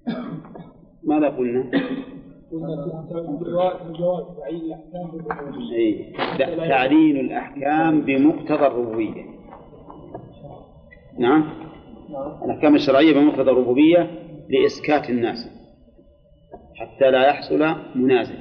ماذا قلنا؟ تعليل الأحكام بمقتضى الربوبية. نعم، الأحكام الشرعية بمقتضى الربوبية لإسكات الناس حتى لا يحصل منازع.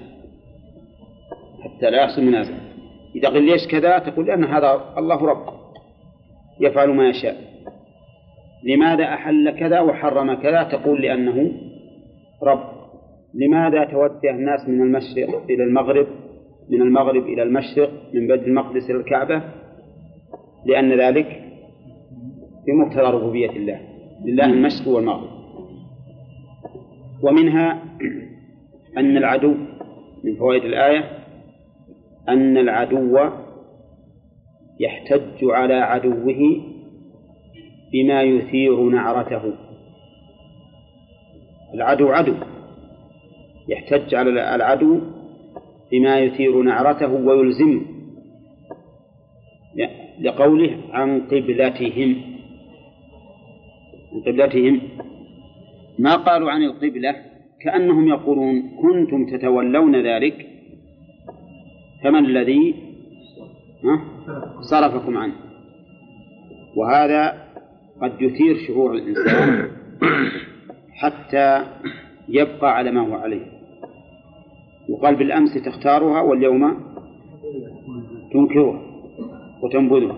إذا قل ليش كذا تقول لأن هذا الله رب يفعل ما يشاء. لماذا أحل كذا وحرم كذا؟ تقول لأنه رب. لماذا توجه الناس من المشرق إلى المغرب، من المغرب إلى المشرق، من بيت المقدس إلى الكعبة؟ لأن ذلك بمقتضى ربوبية الله، لله المشرق والمغرب. ومنها أن العدو، من فوائد الآية أن العدو يحتج على عدوه بما يثير نعرته. العدو عدو، يحتج على العدو بما يثير نعرته ويلزمه، لقوله عن قبلتهم. ما قالوا عن القبلة كأنهم يقولون كنتم تتولون ذلك فمن الذي صرفكم عنه. وهذا قد يثير شعور الإنسان حتى يبقى على ما هو عليه. وقال بالأمس تختارها واليوم تنكرها وتنبذها.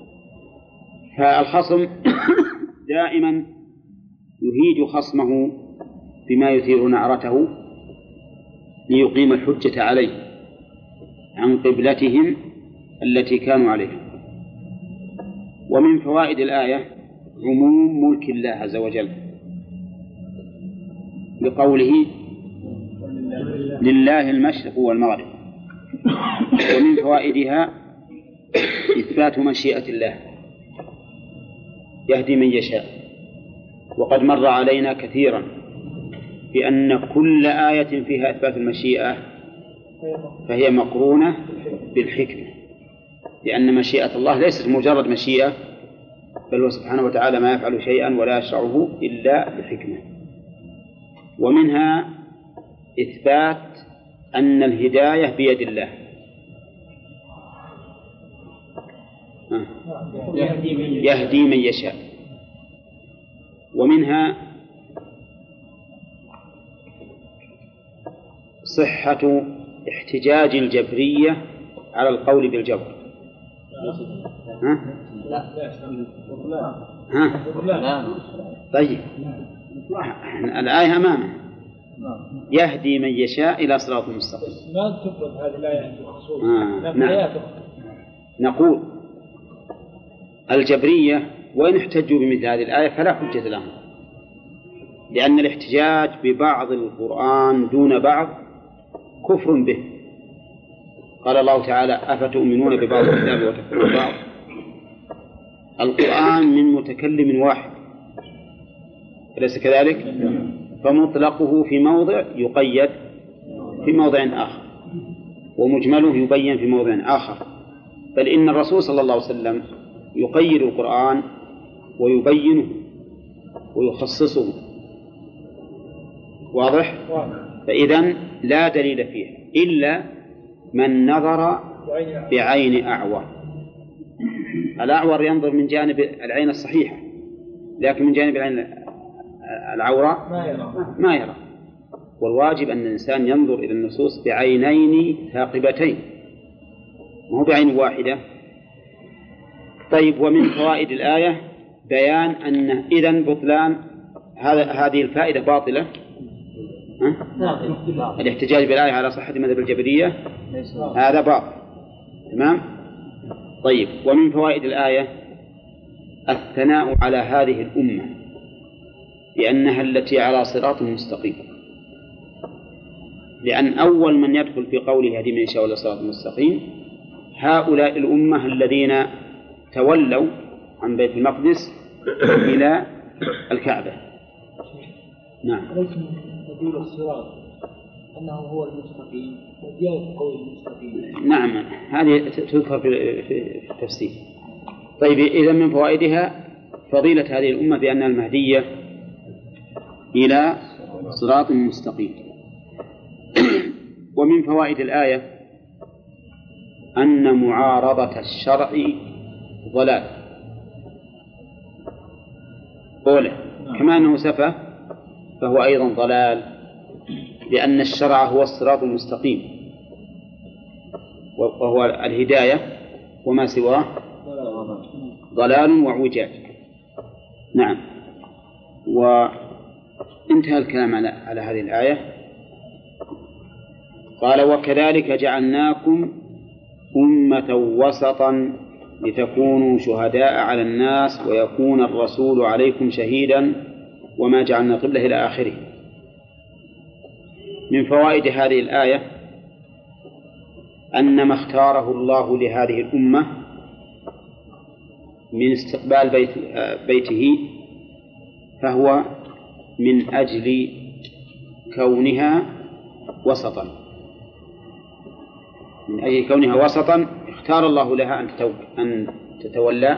فالخصم دائما يهيج خصمه بما يثير نعرته ليقيم الحجة عليه عن قبلتهم التي كانوا عليها. ومن فوائد الآية عموم ملك الله عز وجل بقوله لله المشرق والمغرب. ومن فوائدها إثبات مشيئة الله يهدي من يشاء. وقد مر علينا كثيرا بأن كل آية فيها إثبات المشيئة فهي مقرونة بالحكمة، لأن مشيئة الله ليست مجرد مشيئة، بل هو سبحانه وتعالى ما يفعل شيئا ولا يشرعه إلا بحكمة. ومنها إثبات أن الهداية بيد الله، يهدي من يشاء. ومنها صحة احتجاج الجبرية على القول بالجبر. طيب الآية أمامنا يهدي من يشاء إلى صراط مستقيم. ما تفرض هذه الآية بخصوص نعم. نقول الجبرية وإن احتجوا بمثل هذه الآية فلا حجة لهم، لأن الاحتجاج ببعض القرآن دون بعض كفر به. قال الله تعالى أفتؤمنون ببعض الكتاب وتكفرون ببعض. القرآن من متكلم واحد أليس كذلك؟ فمطلقه في موضع يقيد في موضع آخر، ومجمله يبين في موضع آخر. بل إن الرسول صلى الله عليه وسلم يقيد القرآن ويبينه ويخصصه. واضح؟ فإذن لا دليل فيه إلا من نظر بعين أعور. الأعور ينظر من جانب العين الصحيحة، لكن من جانب العين العوراء ما يرى. والواجب أن الإنسان ينظر إلى النصوص بعينين ثاقبتين، مو بعين واحدة. طيب، ومن فوائد الآية بيان أن إذن بطلان هذه الفائدة باطلة. الاحتجاج بالآية على صحة مذهب الجبرية هذا باطل. تمام. طيب، ومن فوائد الآية الثناء على هذه الأمة لأنها التي على صراط مستقيم، لأن أول من يدخل في قوله يهدي من يشاء إلى صراط مستقيم هؤلاء الأمة الذين تولوا عن بيت المقدس إلى الكعبة. نعم. نقول الصراط أنه هو المستقيم وزيادة قول المستقيم. نعم، هذه تذكر في التفسير. طيب، إذا من فوائدها فضيلة هذه الأمة بأنها المهدية إلى صراط مستقيم. ومن فوائد الآية أن معارضة الشرع ضلال أولا، كما أنه سفه فهو أيضا ضلال، لأن الشرع هو الصراط المستقيم وهو الهداية، وما سواه ضلال وعوجاج. نعم. وانتهى الكلام على هذه الآية. قال وكذلك جعلناكم أمة وسطا لتكونوا شهداء على الناس ويكون الرسول عليكم شهيدا وما جعلنا قبله إلى آخره. من فوائد هذه الآية أن ما اختاره الله لهذه الأمة من استقبال بيته فهو من أجل كونها وسطا، من أجل كونها وسطا اختار الله لها أن تتولى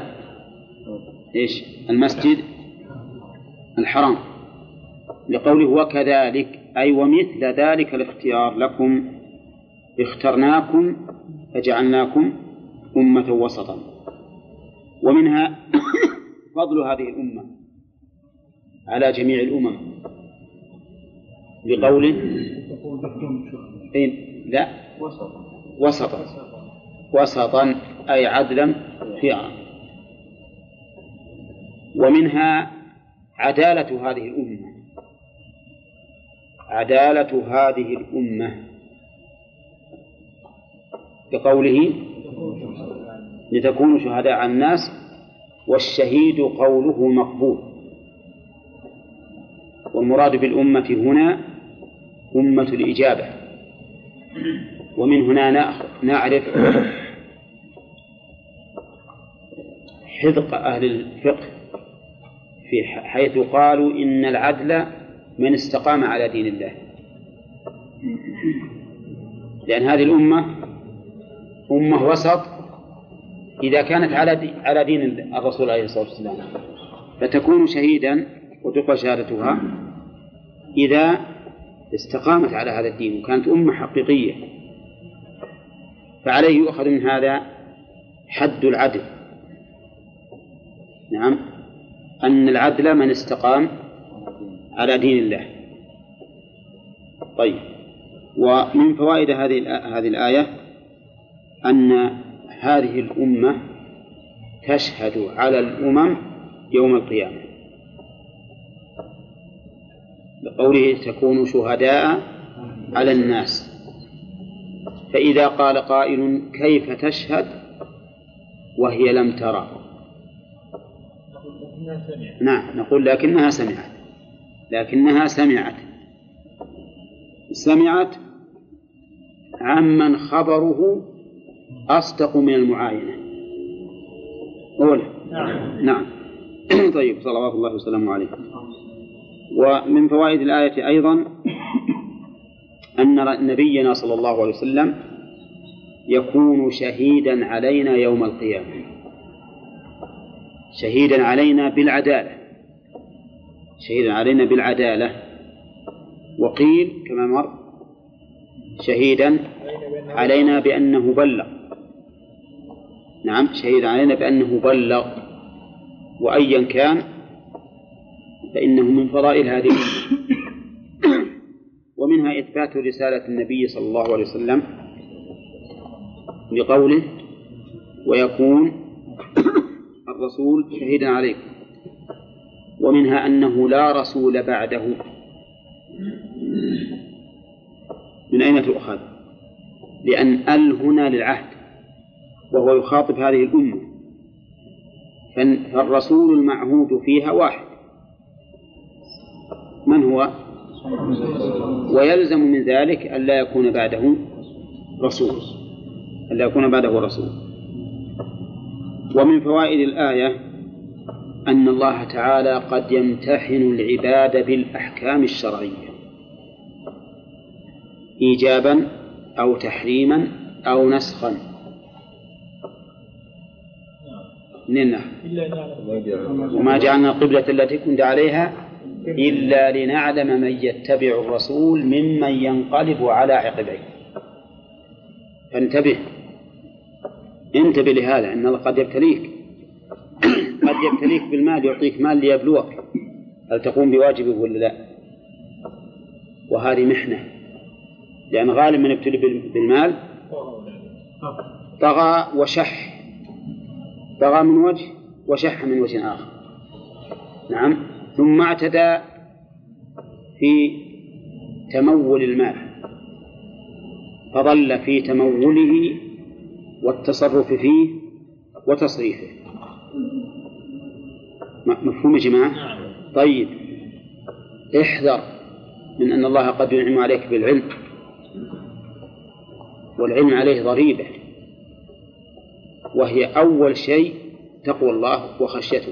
المسجد الحرام، لقوله وكذلك أي ومثل ذلك الاختيار لكم اخترناكم فجعلناكم أمة وسطا. ومنها فضل هذه الأمة على جميع الأمم بقوله لا وسطا أي عدلا في أمر. ومنها عدالة هذه الأمة بقوله لتكونوا شهداء على الناس، والشهيد قوله مقبول. والمراد بالأمة هنا أمة الإجابة. ومن هنا نعرف حذق أهل الفقه في حيث قالوا إن العدل من استقام على دين الله، لأن هذه الأمة أمة وسط إذا كانت على دين الرسول عليه الصلاة والسلام، فتكون شهيدا وتقبل شهادتها إذا استقامت على هذا الدين وكانت أمة حقيقية. فعليه يؤخذ من هذا حد العدل. نعم، أن العدل من استقام على دين الله. طيب، ومن فوائد هذه الآية أن هذه الأمة تشهد على الأمم يوم القيامة، بقوله تكونوا شهداء على الناس. فإذا قال قائل كيف تشهد وهي لم ترى؟ نعم، نقول لكنها سمعت عمن خبره أصدق من المعاينة. أولا نعم. طيب، صلوات الله وسلامه عليه. ومن فوائد الآية أيضا أن نبينا صلى الله عليه وسلم يكون شهيدا علينا يوم القيامة، شهيدا علينا بالعدالة، وقيل كما مر شهيدا علينا بأنه بلغ. نعم، شهيدا علينا بأنه بلغ، وأيا كان فإنه من فضائل هذه. ومنها إثبات رسالة النبي صلى الله عليه وسلم لقوله ويكون الرسول شهيدا عليكم. ومنها أنه لا رسول بعده. من أين تؤخذ؟ لأن هنا للعهد وهو يخاطب هذه الأمة، فالرسول المعهود فيها واحد، من هو؟ ويلزم من ذلك ألا يكون بعده رسول. ومن فوائد الآية أن الله تعالى قد يمتحن العباد بالأحكام الشرعية إيجابا أو تحريما أو نسخا. وما جعلنا القبلة التي كنت عليها إلا لنعلم من يتبع الرسول ممن ينقلب على عقبيه. فانتبه، انتبه لهذا، إن الله قد يبتليك، قد يبتليك بالمال، يعطيك مال ليبلوك هل تقوم بواجبه ولا لا. وهذه محنة، لأن غالب من يبتلي بالمال طغى وشح، طغى من وجه وشح من وجه آخر. نعم. ثم اعتدى في تمول المال، فظل في تموله والتصرف فيه وتصريفه. مفهوم يا جماعة؟ طيب، احذر من أن الله قد ينعم عليك بالعلم، والعلم عليه ضريبة، وهي أول شيء تقوى الله وخشيته.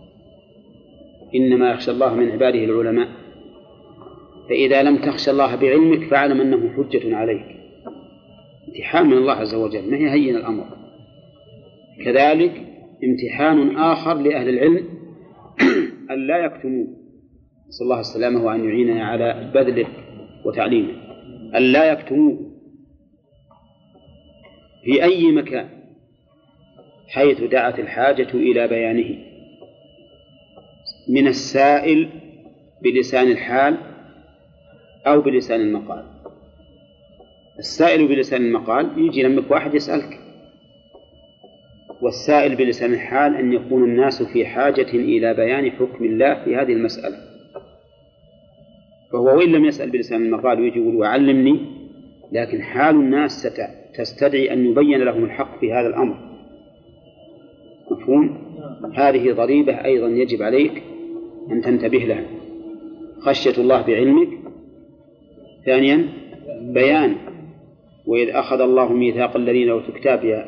إنما يخشى الله من عباده العلماء. فإذا لم تخشى الله بعلمك فاعلم أنه حجة عليك، امتحان من الله عز وجل، ما هي هين الأمر. كذلك امتحان آخر لأهل العلم أن لا يكتموا، نسأل الله السلامة وأن يعيننا على بذله وتعليمه، أن لا يكتموا في أي مكان حيث دعت الحاجة إلى بيانه، من السائل بلسان الحال أو بلسان المقال. السائل بلسان المقال يجي لمك واحد يسألك، والسائل بلسان الحال أن يكون الناس في حاجة إلى بيان حكم الله في هذه المسألة، فهو وإن لم يسأل بلسان المقال ويجي يقول وعلمني، لكن حال الناس تستدعي أن يبين لهم الحق في هذا الأمر. مفهوم؟ هذه ضريبة أيضا يجب عليك أن تنتبه لها، خشية الله بعلمك. ثانيا بيان، وإذ أخذ الله ميثاق الذين أوتوا الكتاب،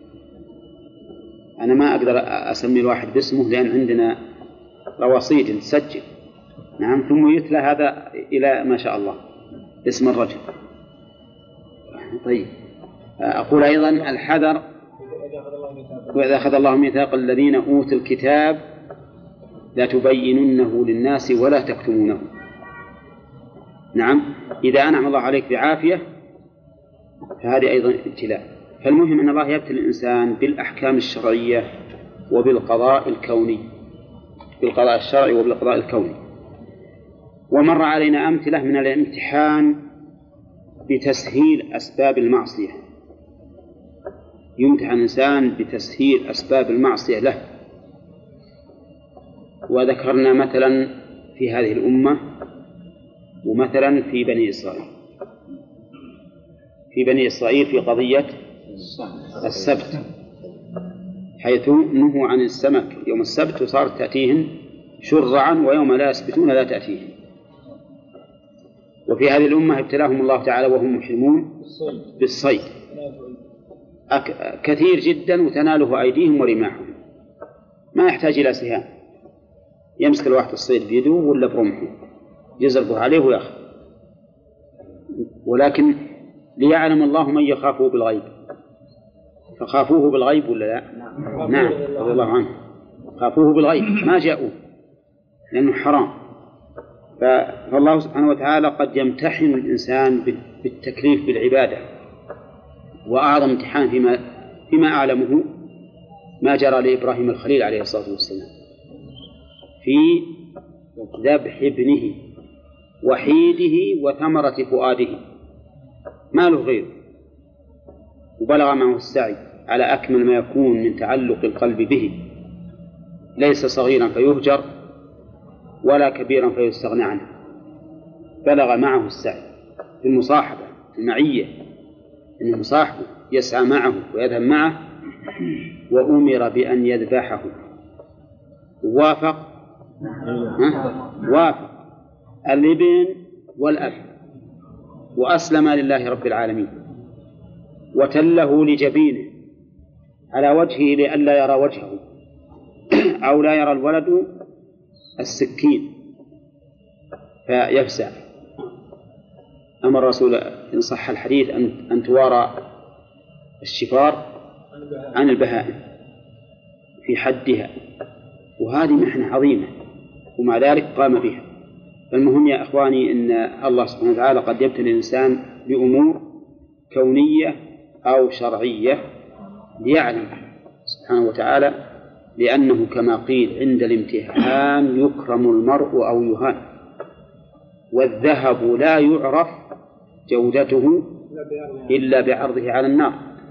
أنا ما أقدر أسمي الواحد باسمه لأن عندنا رواصيد تسجل. نعم. ثم يتلى هذا إلى ما شاء الله اسم الرجل. طيب، أقول أيضا الحذر، وإذا أخذ الله ميثاق الذين أوتوا الكتاب لا تبيننه للناس ولا تكتمونه. نعم. إذا أنعم الله عليك بعافية فهذه أيضا ابتلاء. فالمهم أن الله يبتلي الإنسان بالأحكام الشرعية وبالقضاء الكوني، بالقضاء الشرعي وبالقضاء الكوني. ومر علينا أمثلة من الامتحان بتسهيل أسباب المعصية، يمتحن الإنسان بتسهيل أسباب المعصية له. وذكرنا مثلا في هذه الأمة، ومثلا في بني إسرائيل، في بني إسرائيل في قضية السبت، حيث نهوا عن السمك يوم السبت وصارت تأتيهم شرعا، ويوم لا يسبتون لا تأتيهم. وفي هذه الأمة ابتلاهم الله تعالى وهم محرمون بالصيد كثير جدا، وتناله أيديهم ورماحهم، ما يحتاج إلى سهام، يمسك الواحد الصيد بيده ولا برمحه يزرقه عليه ويأخذ. ولكن ليعلم الله من يخافه بالغيب، فخافوه بالغيب ولا لا؟ نعم، رضي الله عنه، خافوه بالغيب ما جاءوه لأنه حرام. فالله سبحانه وتعالى قد يمتحن الإنسان بالتكليف بالعبادة. وأعظم امتحان فيما أعلمه ما جرى لإبراهيم الخليل عليه الصلاة والسلام في ذبح ابنه وحيده وثمرة فؤاده، ما له غيره، وبلغ معه السعي على أكمل ما يكون من تعلق القلب به، ليس صغيرا فيهجر ولا كبيرا فيستغنى عنه، بلغ معه السعي في المصاحبة، في المعية، إنه مصاحبه يسعى معه ويذهب معه، وأمر بأن يذبحه. وافق الابن والأب، وأسلم لله رب العالمين، وتله لجبينه على وجهه لئلا يرى وجهه أو لا يرى الولد السكين فيفزع. أمر الرسول إن صح الحديث أن توارى الشفار عن البهائم في حدها، وهذه محنة عظيمة، ومع ذلك قام بها. المهم يا أخواني أن الله سبحانه وتعالى قد يبتلي الإنسان بأمور كونية أو شرعية ليعلم سبحانه وتعالى، لأنه كما قيل عند الامتحان يكرم المرء أو يهان، والذهب لا يعرف جودته إلا بعرضه على النار،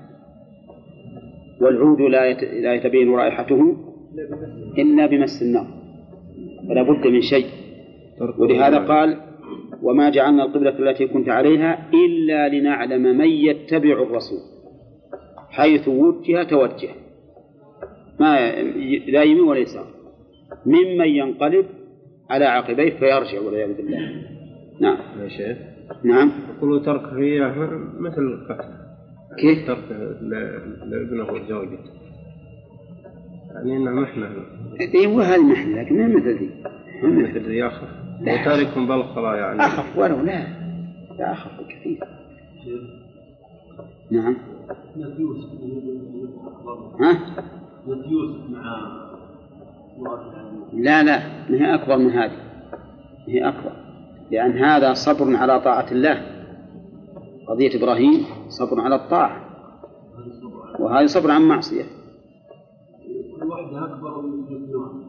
والعود لا يتبين رائحته إلا بمس النار، فلا بد من شيء. ولهذا قال وما جعلنا القبلة التي كنت عليها إلا لنعلم من يتبع الرسول حيث وجه توجه، ما لا يمين ولا يسار، ممن ينقلب على عقبيه فيرجع والعياذ بالله. نعم يا شيخ. نعم. يقولوا ترك الرياء مثل القتل. كيف؟ ترك لابنه وزوجته، يعني إنها محنة. أيوة هذه محنة، لكن ما مثل ذي. مثل ذي أخف. وتارك بالخلاء يعني. أخف ولو لا أخف كثير. نعم. ها؟ لا ما هي أكبر من هذه، هي أكبر، لأن هذا صبر على طاعة الله، قضية إبراهيم صبر على الطاعة، وهذا صبر عن معصية. الوحدة أكبر من النوع،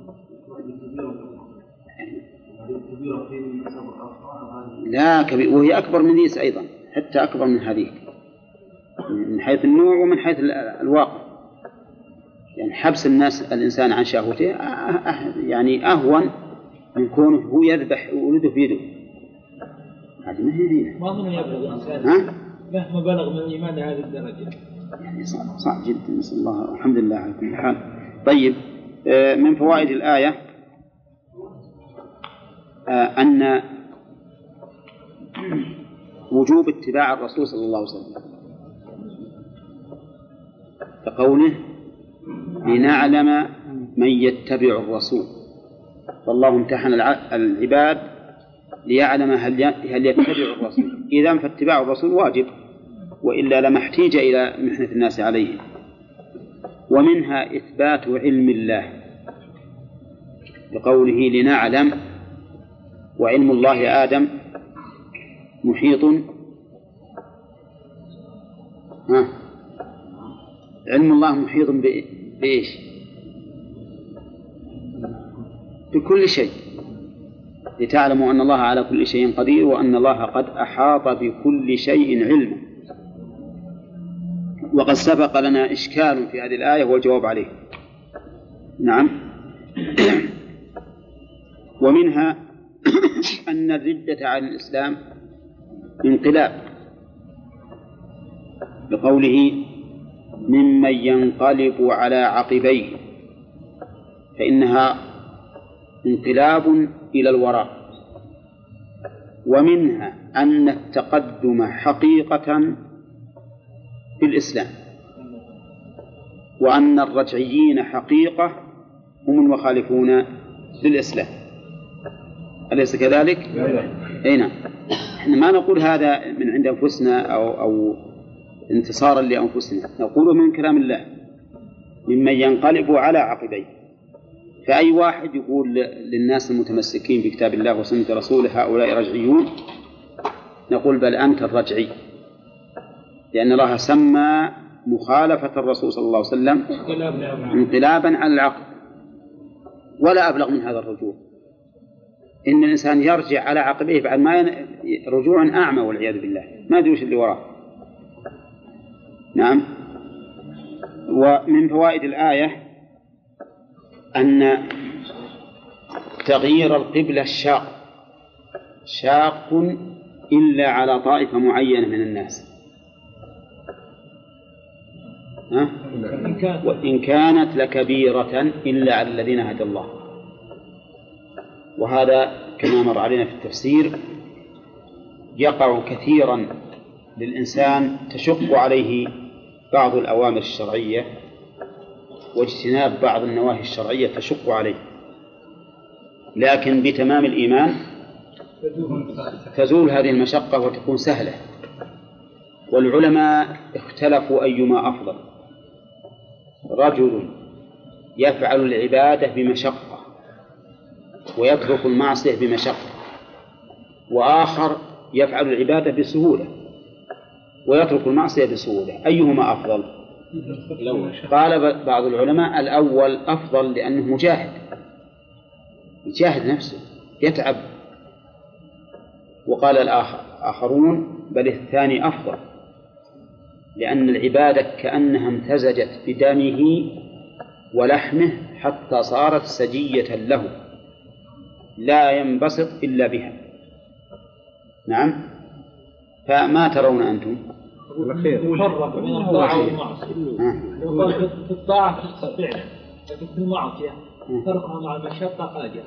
كبيرة في صبر لا كبير، وهي أكبر من ذيس أيضا، حتى أكبر من هذه من حيث النوع ومن حيث الواقع. يعني حبس الإنسان عن شهوته يعني أهون من كونه هو يذبح ولده في يده. هذه ما هي دينه. ما أظن يبلغ الإنسان مهما بلغ من الإيمان هذه الدرجة. يعني صعب جدا، نسأل الله الحمد لله على كل حال. طيب من فوائد الآية أن وجوب اتباع الرسول صلى الله عليه وسلم، كقوله لنعلم من يتبع الرسول، فالله امتحن العباد ليعلم هل يتبع الرسول، إذن فاتباع الرسول واجب، وإلا لما احتيج إلى محنة الناس عليه. ومنها إثبات علم الله بقوله لنعلم، وعلم الله آدم محيط علم الله محيط بإيش؟ بكل شيء، لتعلموا أن الله على كل شيء قدير وأن الله قد أحاط بكل شيء علما. وقد سبق لنا إشكال في هذه الآية والجواب عليه. نعم. ومنها أن الردة عن الإسلام انقلاب، بقوله ممن ينقلب على عقبيه، فإنها انقلاب إلى الوراء. ومنها أن التقدم حقيقة في الإسلام، وأن الرجعيين حقيقة هم المخالفون للإسلام. أليس كذلك؟ أي نعم. إحنا ما نقول هذا من عند أنفسنا أو انتصارا لأنفسنا، نقول من كلام الله ممن ينقلب على عقبيه. فأي واحد يقول للناس المتمسكين بكتاب الله وسنة رسوله هؤلاء رجعيون، نقول بل أنت الرجعي، لأن الله سمى مخالفة الرسول صلى الله عليه وسلم انقلابا على العقل. ولا أبلغ من هذا الرجوع، إن الإنسان يرجع على عقبيه بعد ما رجوع أعمى والعياذ بالله، ما أدري وش اللي وراه. نعم. ومن فوائد الآية أن تغيير القبلة شاق إلا على طائفة معينة من الناس، وإن كانت لكبيرة إلا على الذين هدى الله. وهذا كما مر علينا في التفسير يقع كثيرا للإنسان، تشق عليه بعض الأوامر الشرعية واجتناب بعض النواهي الشرعية تشق عليه، لكن بتمام الإيمان تزول هذه المشقة وتكون سهلة. والعلماء اختلفوا أيما أفضل، رجل يفعل العبادة بمشقة ويترك المعصية بمشقة، وآخر يفعل العبادة بسهولة ويترك المعصية بسهولة، أيهما أفضل؟ قال بعض العلماء الأول أفضل لأنه مجاهد، يجاهد نفسه يتعب. وقال آخرون بل الثاني أفضل، لأن العبادة كأنها امتزجت بدمه ولحمه حتى صارت سجية له لا ينبسط إلا بها. نعم، فما ترون أنتم؟ يفرق بين الطاعة والمعصية. في الطاعة تحصل فعلا، لكن في المعصية تركها مع المشقة أجر.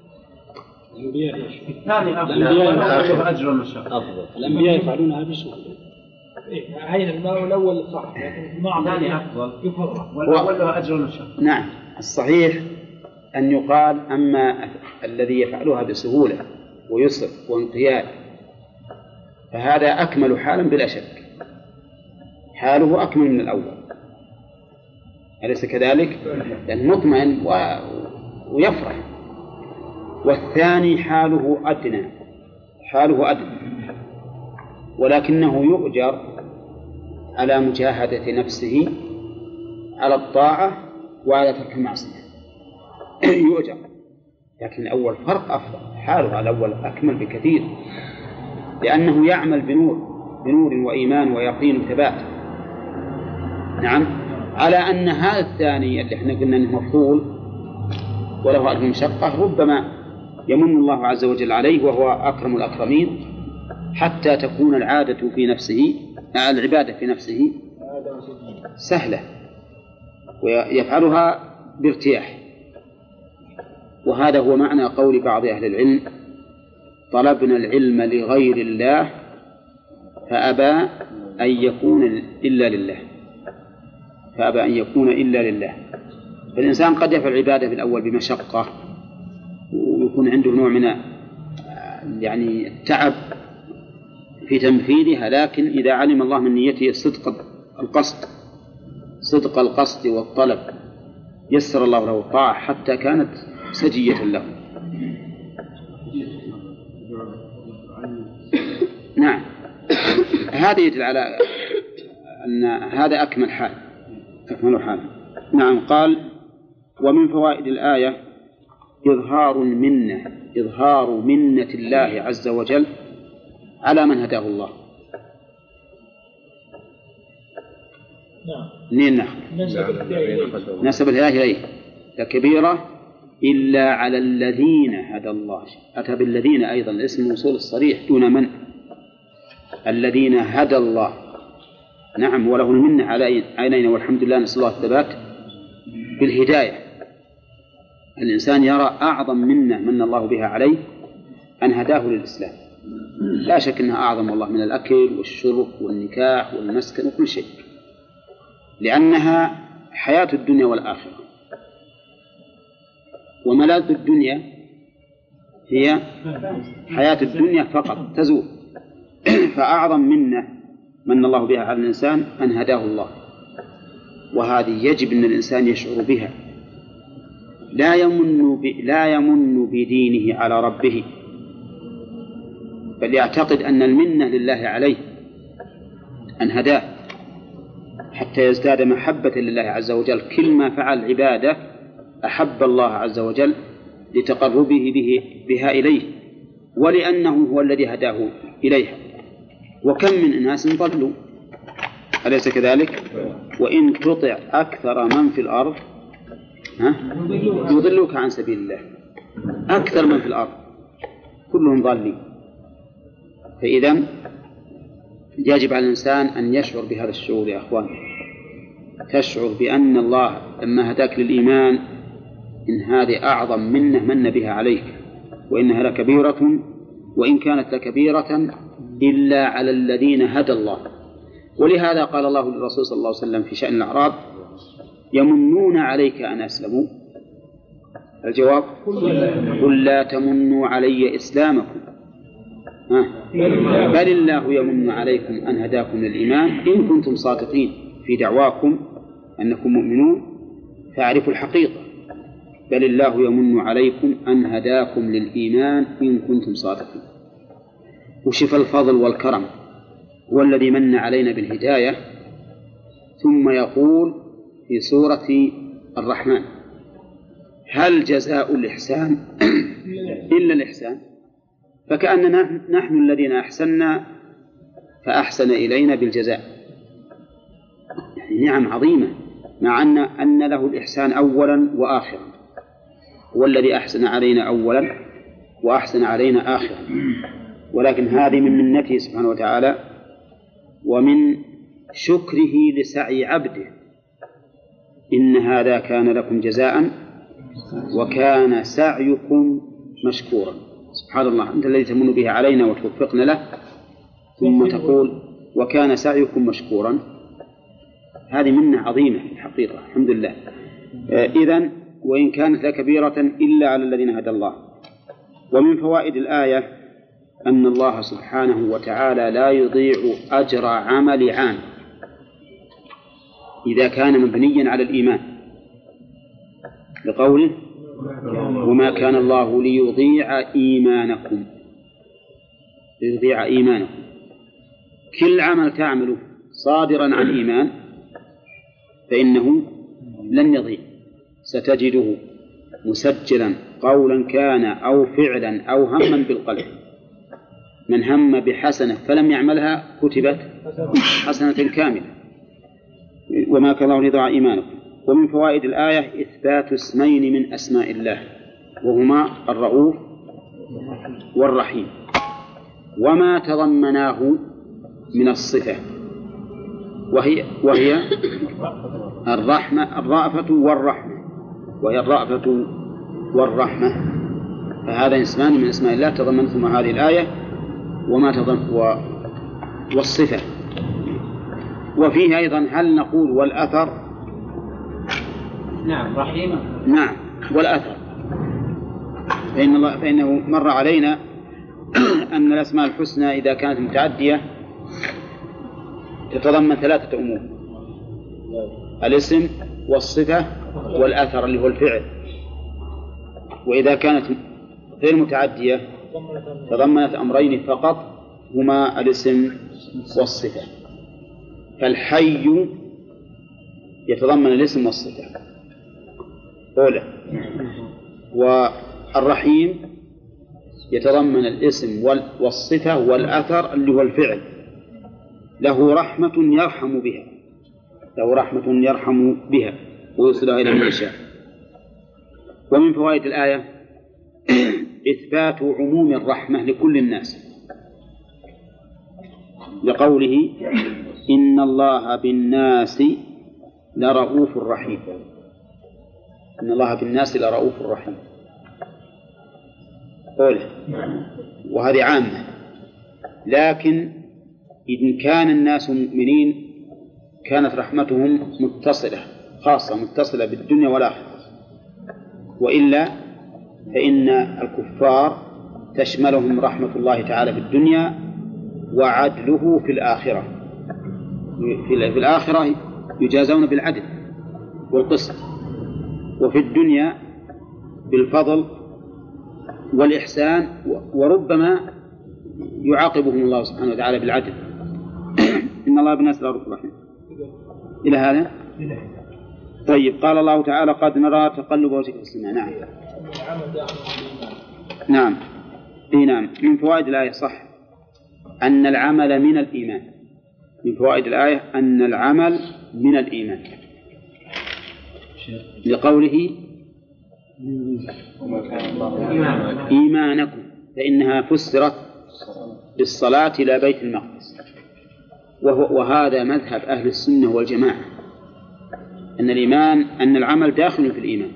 الثاني أفضل أجر المشقة أفضل. الأنبياء يفعلونها بسهولة. هين الأول صح، لكن المعصية أفضل يفرق، والأول له أجر المشقة. نعم، الصحيح أن يقال أما الذي يفعلها بسهولة ويسر وانقياد فهذا أكمل حالا بلا شك، حاله أكمل من الأول، أليس كذلك؟ لأن مطمئن ويفرح. والثاني حاله أدنى ولكنه يؤجر على مجاهدة نفسه على الطاعة وعلى ترك المعصية يؤجر، لكن الأول فرق أفضل، حاله الأول أكمل بكثير لأنه يعمل بنور وإيمان ويقين وثبات. نعم، على أن هذا الثاني اللي احنا قلنا أنه مفضول وله أجر مشقة ربما يمن الله عز وجل عليه وهو أكرم الأكرمين حتى تكون العادة في نفسه، العبادة في نفسه سهلة ويفعلها بارتياح. وهذا هو معنى قول بعض أهل العلم: طلبنا العلم لغير الله فأبى أن يكون إلا لله. فالإنسان قد يفعل العبادة في الأول بمشقة ويكون عنده نوع من يعني التعب في تنفيذها، لكن إذا علم الله من نيته صدق القصد والطلب يسر الله له الطاعة حتى كانت سجية له. نعم، هذا يدل على أن هذا أكمل حال. نعم، قال: ومن فوائد الآية إظهار منة الله عز وجل على من هداه الله. منين نسب الهداية إليه كبيرة إلا على الذين هدى الله. أتى بالذين أيضا اسم موصول الصريح دون من، الذين هدى الله. نعم، وله المنة علينا والحمد لله، نسأل الله الثبات بالهداية. الإنسان يرى أعظم منة من الله بها عليه أن هداه للإسلام، لا شك أنها أعظم والله من الأكل والشرب والنكاح والمسكن وكل شيء، لأنها حياة الدنيا والآخرة، وملاذ الدنيا هي حياة الدنيا فقط تزول. فأعظم منة من الله بها على الإنسان أن هداه الله، وهذه يجب أن الإنسان يشعر بها، لا يمن بدينه على ربه، بل يعتقد أن المنة لله عليه أن هداه حتى يزداد محبة لله عز وجل. كل ما فعل عبادة أحب الله عز وجل لتقربه بها إليه ولأنه هو الذي هداه إليها. وكم من أناس ضلوا، أليس كذلك؟ وإن تطع أكثر من في الأرض يضلوك عن سبيل الله. أكثر من في الأرض كلهم ضالين. فإذا يجب على الإنسان أن يشعر بهذا الشعور يا أخوان، تشعر بأن الله لما هداك للإيمان إن هذه أعظم منة من بها عليك، وإنها لكبيرة، وإن كانت لكبيرة إلا على الذين هدى الله. ولهذا قال الله للرسول صلى الله عليه وسلم في شأن الأعراب: يمنون عليك أن أسلموا. الجواب: قل لا تمنوا علي إسلامكم بل الله يمن عليكم أن هداكم للإيمان إن كنتم صادقين في دعواكم أنكم مؤمنون فاعرفوا الحقيقة. بل الله يمن عليكم أن هداكم للإيمان إن كنتم صادقين. وشف الفضل والكرم هو الذي من علينا بالهداية، ثم يقول في سورة الرحمن: هل جزاء الإحسان إلا الإحسان؟ فكأننا نحن الذين أحسنا فأحسن إلينا بالجزاء. يعني نعم عظيمة، مع أن له الإحسان أولا وآخرا، هو الذي أحسن علينا أولا وأحسن علينا آخرا. ولكن هذه من منته سبحانه وتعالى ومن شكره لسعي عبده. إن هذا كان لكم جزاء وكان سعيكم مشكورا. سبحان الله، أنت الذي تمن به علينا وتوفقنا له، ثم تقول وكان سعيكم مشكورا. هذه منة عظيمة في الحقيقة، الحمد لله. إذن وإن كانت لكبيرة إلا على الذين هدى الله. ومن فوائد الآية أن الله سبحانه وتعالى لا يضيع أجر عمل عام إذا كان مبنيا على الإيمان، لقوله: وما كان الله ليضيع إيمانكم. ليضيع إيمانكم، كل عمل تعمله صادرا عن إيمان فإنه لن يضيع، ستجده مسجلا قولا كان أو فعلا أو هما بالقلب. من هم بحسنة فلم يعملها كتبت حسنة كاملة. وما كان الله ليضيع إيمانكم. ومن فوائد الآية إثبات اسمين من أسماء الله، وهما الرؤوف والرحيم، وما تضمناه من الصفة، وهي الرحمة، الرأفة والرحمة، وهي الرأفة والرحمة. فهذا اسمان من أسماء الله تضمنتهما هذه الآية، وما والصفة. وفيه أيضا هل نقول والأثر؟ نعم، رحيمة. نعم، والأثر، فإنه مر علينا أن الأسماء الحسنى إذا كانت متعدية تتضمن 3 أمور: الاسم والصفة والأثر اللي هو الفعل. وإذا كانت غير متعدية تضمنت أمرين فقط، هما الاسم والصفة. فالحي يتضمن الاسم والصفة أولى، والرحيم يتضمن الاسم والصفة والأثر اللي هو الفعل. له رحمة يرحم بها، له رحمة يرحم بها ويوصلها إلى من يشاء. ومن فوائد الآية إثبات عموم الرحمة لكل الناس، لقوله: إن الله بالناس لرؤوف رحيم. إن الله بالناس لرؤوف رحيم قوله، وهذه عامة. لكن إن كان الناس مؤمنين كانت رحمتهم متصلة، خاصة متصلة بالدنيا والآخرة، وإلا فإن الكفار تشملهم رحمة الله تعالى في الدنيا وعدله في الآخرة. في الآخرة يجازون بالعدل والقسط، وفي الدنيا بالفضل والإحسان، وربما يعاقبهم الله سبحانه وتعالى بالعدل. إن الله بالناس لرؤوف رحيم. إلى هذا؟ طيب. قال الله تعالى: قد نرى تقلب وجهك في السماء. نعم. نعم. نعم. من فوائد الآية صح أن العمل من الإيمان. من فوائد الآية أن العمل من الإيمان، لقوله: إيمانكم، فإنها فسرت بالصلاة إلى بيت المقدس. وهذا مذهب أهل السنة والجماعة، أن العمل داخل في الإيمان.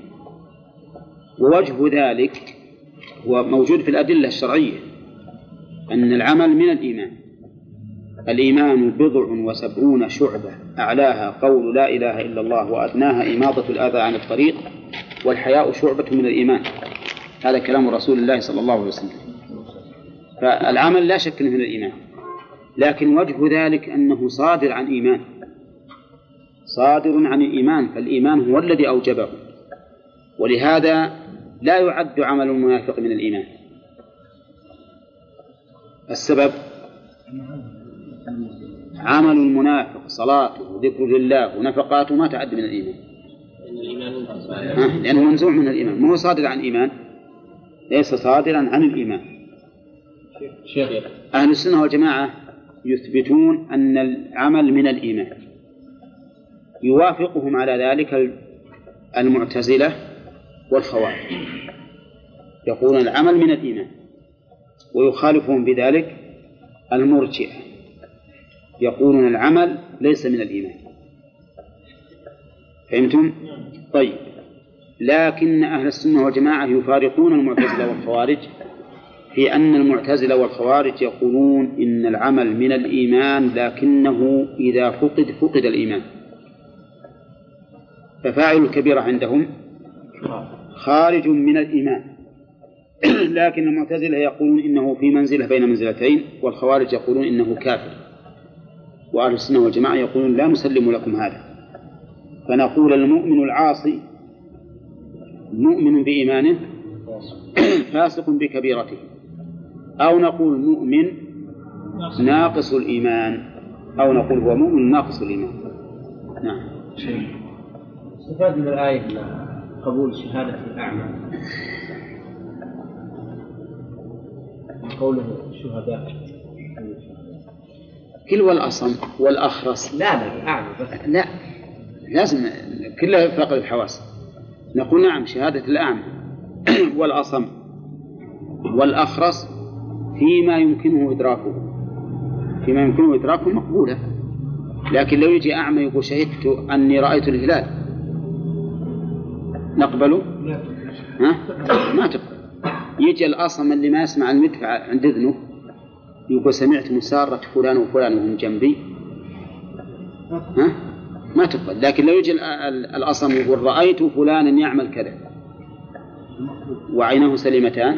ووجه ذلك هو موجود في الأدلة الشرعية، أن العمل من الإيمان. الإيمان 70 شعبة، أعلاها قول لا إله إلا الله، وأدناها إماطة الأذى عن الطريق، والحياء شعبة من الإيمان. هذا كلام رسول الله صلى الله عليه وسلم. فالعمل لا شك من الإيمان، لكن وجه ذلك أنه صادر عن إيمان، صادر عن الإيمان، فالإيمان هو الذي أوجبه، ولهذا لا يعد عمل المنافق من الإيمان. السبب عمل المنافق صلاته وذكر لله ونفقاته ما تعد من الإيمان، لأنه منزوع من الإيمان، ما هو صادر عن إيمان، ليس صادرا عن الإيمان. أهل السنة والجماعة يثبتون أن العمل من الإيمان، يوافقهم على ذلك المعتزلة والخوارج، يقولون العمل من الإيمان، ويخالفهم بذلك المرجئة، يقولون العمل ليس من الإيمان. فهمتم؟ طيب، لكن أهل السنة والجماعة يفارقون المعتزلة والخوارج في أن المعتزلة والخوارج يقولون إن العمل من الإيمان، لكنه إذا فقد الإيمان، ففاعل الكبيرة عندهم خارج من الإيمان. لكن المعتزلة يقولون إنه في منزلة بين منزلتين، والخوارج يقولون إنه كافر، وأهل السنة والجماعة يقولون لا نسلم لكم هذا، فنقول المؤمن العاصي مؤمن بإيمانه فاسق بكبيرته، أو نقول مؤمن ناقص الإيمان، أو نقول هو مؤمن ناقص الإيمان. نعم. استفاد من الآية قبول شهادة الأعمى، قوله شهداء كل والأصم والأخرس، لا الأعمى بس، لا لازم كلها فقد الحواس. نقول نعم شهادة الأعمى والأصم والأخرس فيما يمكنه إدراكه مقبولة، لكن لو يجي أعمى يقول شهدت أني رأيت الهلال نقبله؟ ما تقبل. يجي الأصم اللي ما يسمع المدفع عند إذنه يقول سمعت مسارة فلان وفلان وهم جنبي، ما تقبل. لكن لو يجي الأصم يقول رأيت فلانا يعمل كذا وعينه سليمتان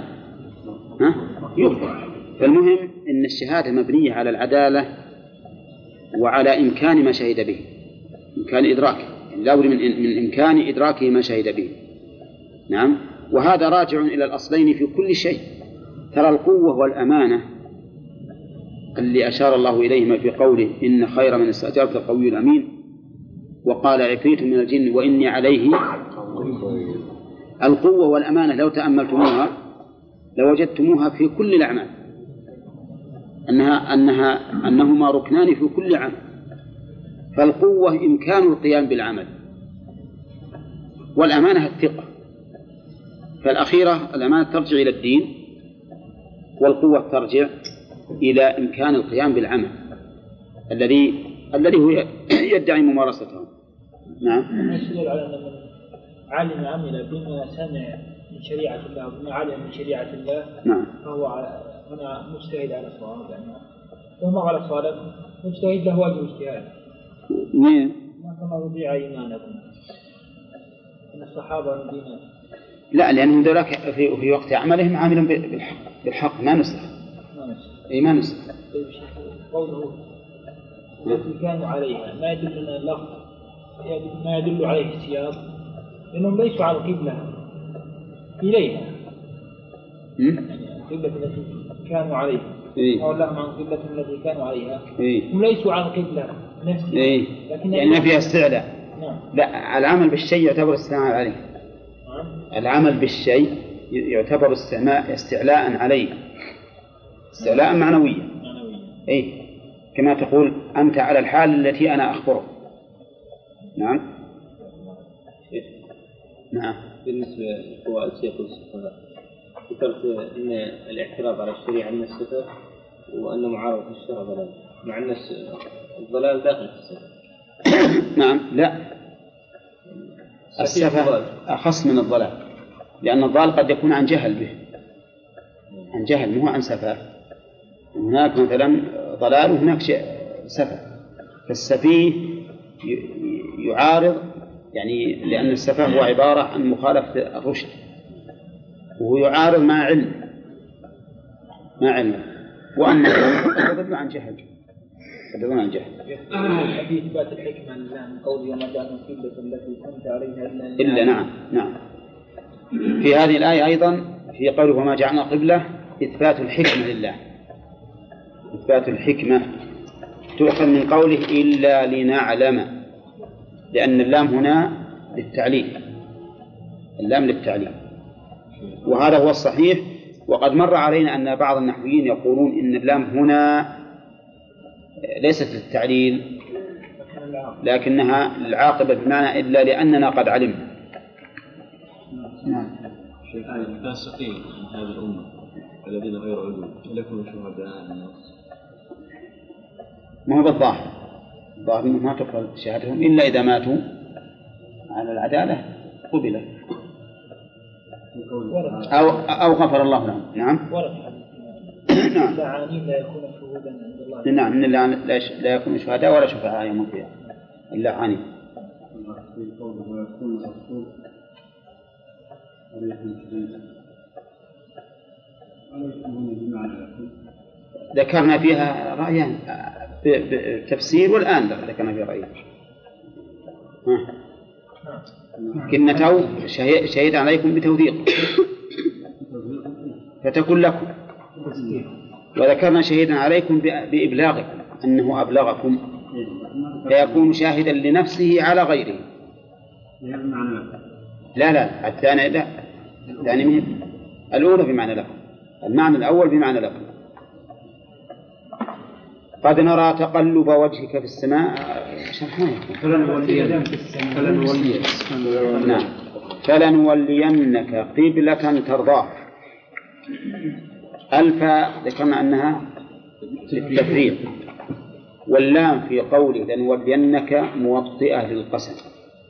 يقبل. فالمهم أن الشهادة مبنية على العدالة وعلى إمكان ما شهد به، إمكان إدراكه، لا بد من إمكان إدراكه ما شهد به. نعم. وهذا راجع إلى الأصلين في كل شيء. ترى القوة والأمانة اللي أشار الله إليهما في قوله إن خير من استأجرت القوي الأمين، وقال عفريت من الجن وإني عليه. القوة والأمانة لو تأملتموها لوجدتموها في كل الأعمال، أنهما ركنان في كل عمل. فالقوة إمكان القيام بالعمل، والأمانة الثقة. فالأخيرة الأمانة ترجع إلى الدين، والقوة ترجع إلى إمكان القيام بالعمل الذي هو يدعي ممارسته. نعم. يدل على أن من علم عمل بما سمع من شريعة الله وبما علم من شريعة الله، نعم، فهو هنا مجتهد على الصواب، لأنه وما على الصواب مجتهد له واجب اجتهاد. نعم. ما تضيع إيمانكم إن الصحابة دينا. لا، لأنهم ذلك في وقت عملهم عاملون بالحق ما نسخ. ما نسخ. قوله التي كانوا عليها ما يدل لنا اللفظ، ما يدل عليه السياق، لأنهم ليسوا على القبلة إليها، يعني القبلة التي كانوا عليها، أو لهم عن القبلة التي كانوا عليها، هم ليسوا على القبلة نفسها، لكن يعني فيها استعلاء. نعم. لا، العمل بالشيء يعتبر استعلاء عليه. العمل بالشيء يعتبر استعلاء عليه، استعلاء معنويا. كما تقول أنت على الحال التي أنا أخبرك. نعم. نعم. بالنسبة لقواعد سياق الصفات، ذكرت أن الاعتراض على الشريعة من الصفات، وأن معارضة الشرع ضلال، مع أن الضلال داخل في الصفات. نعم. لا، السفة أخص من الضلال، لأن الضلال قد يكون عن جهل به، عن جهل مو عن سفة. هناك مثلا ضلال وهناك سفة. فالسفيه يعارض، يعني لأن السفة هو عبارة عن مخالفة الرشد، وهو يعارض مع علم، وأنه يضل عن جهل. في إثبات الحكمة لله من قوله وما جعلنا القبلة التي كنت عليها إلا. نعم. في هذه الآية أيضا في قوله وما جعلنا قبلة إثبات الحكمة لله، إثبات الحكمة تؤخذ من قوله إلا لنعلم، لأن اللام هنا للتعليل، اللام للتعليل، وهذا هو الصحيح. وقد مر علينا أن بعض النحويين يقولون إن اللام هنا ليست للتعليل لكنها العاقبة بمعنى إلا لأننا قد علمنا. الفاسقين من هذه الأمة الذين غير علوم لكم شهداء الناس، ما هو بالظاهر، الظاهر أنه ما تقبل شهادتهم إلا إذا ماتوا على العدالة قبلت أو غفر الله لهم. نعم. نعم. لا يكون شهودا عند الله. نعم، إن لا يكون شهداء ولا شفعاء يوم القيامة إلا عني. ذكرنا فيها رأيان بالتفسير، والآن ذكرنا فيها رأيان. كنته شهيد عليكم بتوثيق فتكون لكم، وذكرنا شهيدا عليكم بإبلاغكم أنه أبلغكم فيكون شاهدا لنفسه على غيره. لا الثاني لا، الثاني من الأولى بمعنى لكم، المعنى الأول بمعنى لكم. قد نرى تقلب وجهك في السماء فلنولينك قبلة ترضاها. الفاء ذكرنا أنها للتفريق، واللام في قوله لنولينك موطئة للقسم،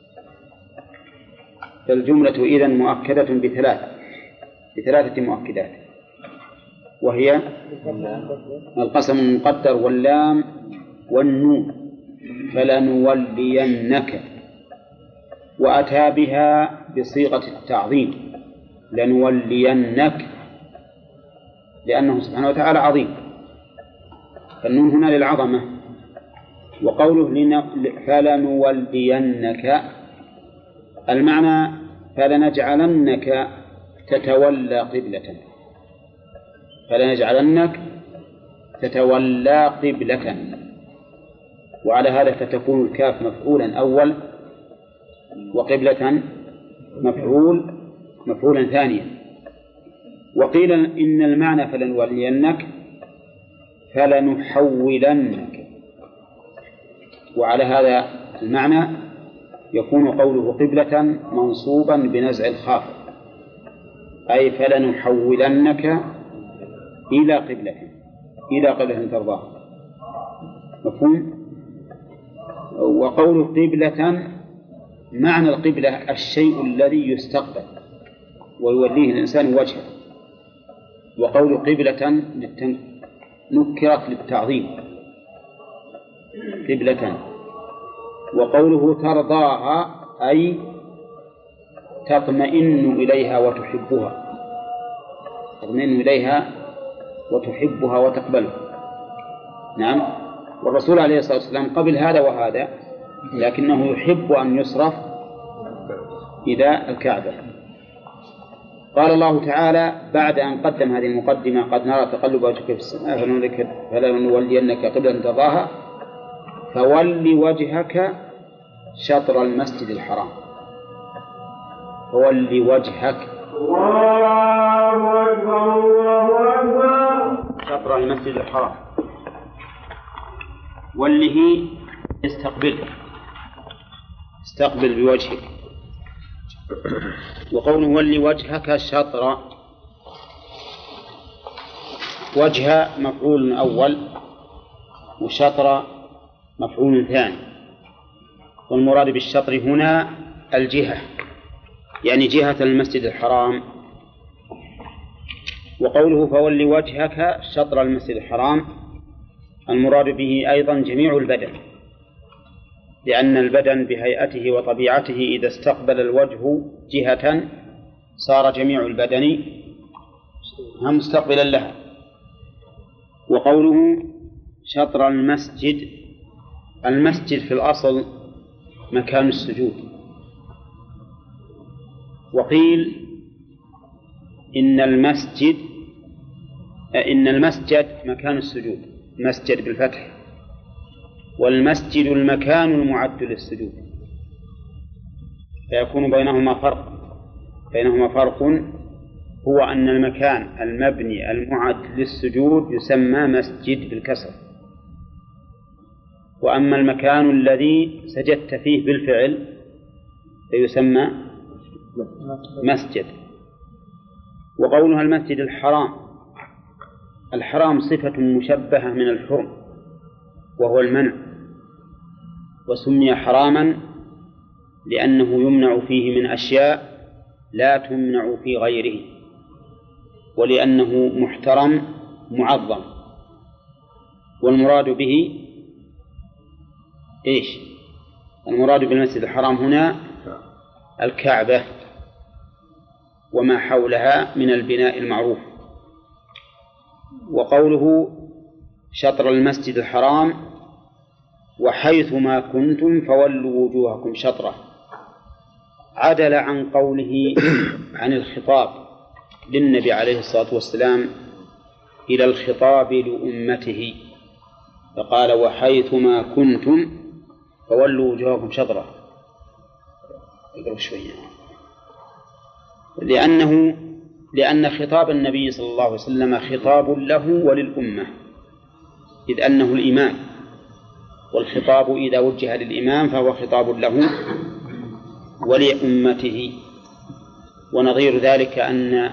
فالجملة إذن مؤكدة بثلاثة مؤكدات، وهي القسم المقدر واللام والنون، فلنولينك، وأتى بها بصيغة التعظيم لنولينك لأنه سبحانه وتعالى عظيم، فالنون هنا للعظمة. وقوله فلنولينك المعنى فلنجعلنك تتولى قبلة، فلنجعلنك تتولى قبلة، وعلى هذا فتكون الكاف مفعولا أول، وقبلة مفعولا ثانيا. وقيل إن المعنى فلنولينك فلنحولنك، وعلى هذا المعنى يكون قوله قبلة منصوبا بنزع الخافض، أي فلنحولنك إلى قبلة ترضاها. مفهوم؟ وقول قبلة معنى القبلة الشيء الذي يستقبل ويوليه الإنسان وجهه، وقول قبلة نكرت للتعظيم قبلة. وقوله ترضاها أي تطمئن إليها وتحبها، تطمئن إليها وتحبها وتقبلها. نعم. والرسول عليه الصلاة والسلام قبل هذا وهذا، لكنه يحب أن يصرف إلى الكعبة. قال الله تعالى بعد أن قدم هذه المقدمة قد نرى تقلب وجهك في السماء فلنولينك قبلة ترضاها فول وجهك شطر المسجد الحرام، فول وجهك شطر المسجد الحرام، وله استقبل بوجهك. وقوله ول وجهك شطر، وجه مفعول أول وشطر مفعول ثاني، والمراد بالشطر هنا الجهة، يعني جهة المسجد الحرام. وقوله فول وجهك شطر المسجد الحرام المراد به أيضا جميع البدن، لأن البدن بهيئته وطبيعته إذا استقبل الوجه جهة صار جميع البدن مستقبلا لها. وقوله شطر المسجد، المسجد في الأصل مكان السجود، وقيل إن المسجد مكان السجود، مسجد بالفتح، والمسجد المكان المعد للسجود، فيكون بينهما فرق هو أن المكان المبني المعد للسجود يسمى مسجد بالكسر، وأما المكان الذي سجدت فيه بالفعل فيسمى مسجد. وقولها المسجد الحرام صفة مشبهة من الحرم وهو المنع، وسمي حراما لأنه يمنع فيه من أشياء لا تمنع في غيره، ولأنه محترم معظم. والمراد به إيش؟ المراد بالمسجد الحرام هنا الكعبة وما حولها من البناء المعروف. وقوله شطر المسجد الحرام وحيث ما كنتم فولوا وجوهكم شطره عدل عن قوله عن الخطاب للنبي عليه الصلاة والسلام إلى الخطاب لأمته، فقال وحيث ما كنتم فولوا وجوهكم شطره. لأن خطاب النبي صلى الله عليه وسلم خطاب له وللأمة، إذ أنه الإمام، والخطاب إذا وجه للإمام فهو خطاب له ولأمته. ونظير ذلك أن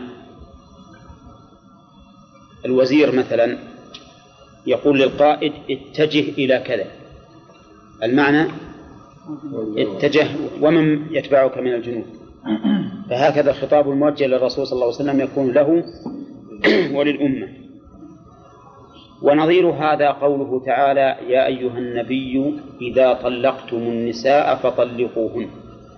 الوزير مثلا يقول للقائد اتجه إلى كذا، المعنى اتجه ومن يتبعك من الجنود. فهكذا الخطاب الموجه للرسول صلى الله عليه وسلم يكون له وللأمة. ونظير هذا قوله تعالى يا أيها النبي إذا طلقتم النساء فطلقوهن.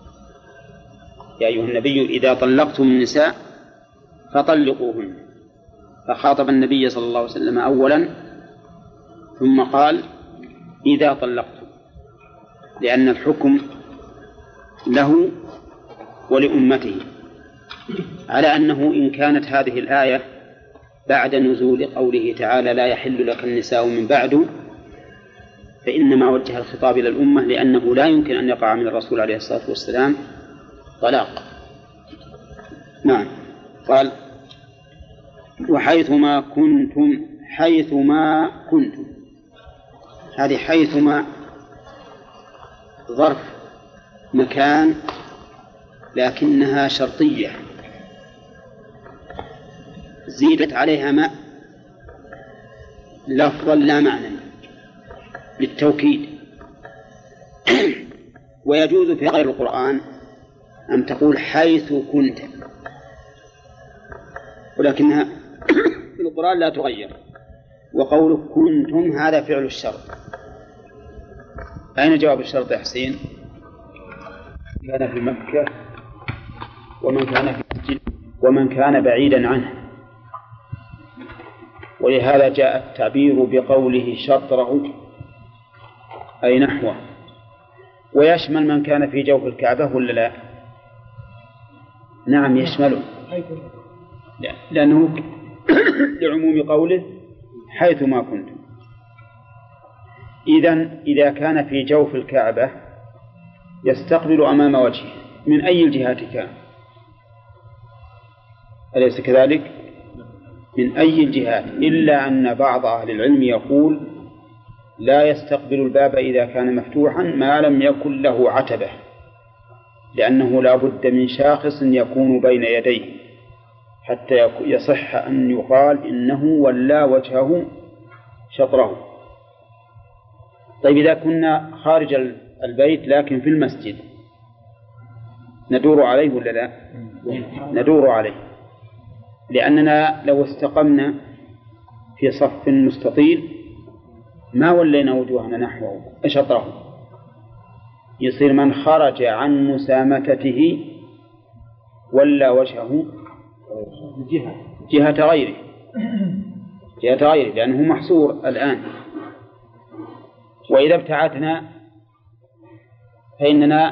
يا أيها النبي إذا طلقتم النساء فطلقوهن، فخاطب النبي صلى الله عليه وسلم أولا ثم قال إذا طلقتم، لأن الحكم له ولأمته، على أنه إن كانت هذه الآية بعد نزول قوله تعالى لا يحل لك النساء من بعد، فإنما وجه الخطاب إلى الأمة، لأنه لا يمكن أن يقع من الرسول عليه الصلاة والسلام طلاق. نعم. قال وحيثما كنتم، حيثما كنتم، هذه حيثما ظرف مكان لكنها شرطية زيدت عليها ما لفظا لا معنى للتوكيد. ويجوز في غير القرآن أن تقول حيث كنت، ولكنها في القرآن لا تغير. وقول كنتم هذا فعل الشرط. أين جواب الشرط يا حسين؟ كان في مكة ومن كان بعيدا عنه، ولهذا جاء التعبير بقوله شطره أي نحوه. ويشمل من كان في جوف الكعبة ولا لا؟ نعم يشمله، لأنه لعموم قوله حيث ما كنتم. إذا كان في جوف الكعبة يستقبل أمام وجهه من أي الجهات كان، أليس كذلك؟ من أي الجهات، إلا أن بعض أهل العلم يقول لا يستقبل الباب إذا كان مفتوحا ما لم يكن له عتبة، لأنه لا بد من شاخص يكون بين يديه حتى يصح أن يقال إنه ولا وجهه شطره. طيب إذا كنا خارج البيت لكن في المسجد ندور عليه ولا لا؟ ندور عليه، لأننا لو استقمنا في صف مستطيل ما ولينا وجوهنا نحوه شطره، يصير من خرج عن مسامتته ولا وجهه جهة غيره لأنه محصور الآن. وإذا ابتعدنا فإننا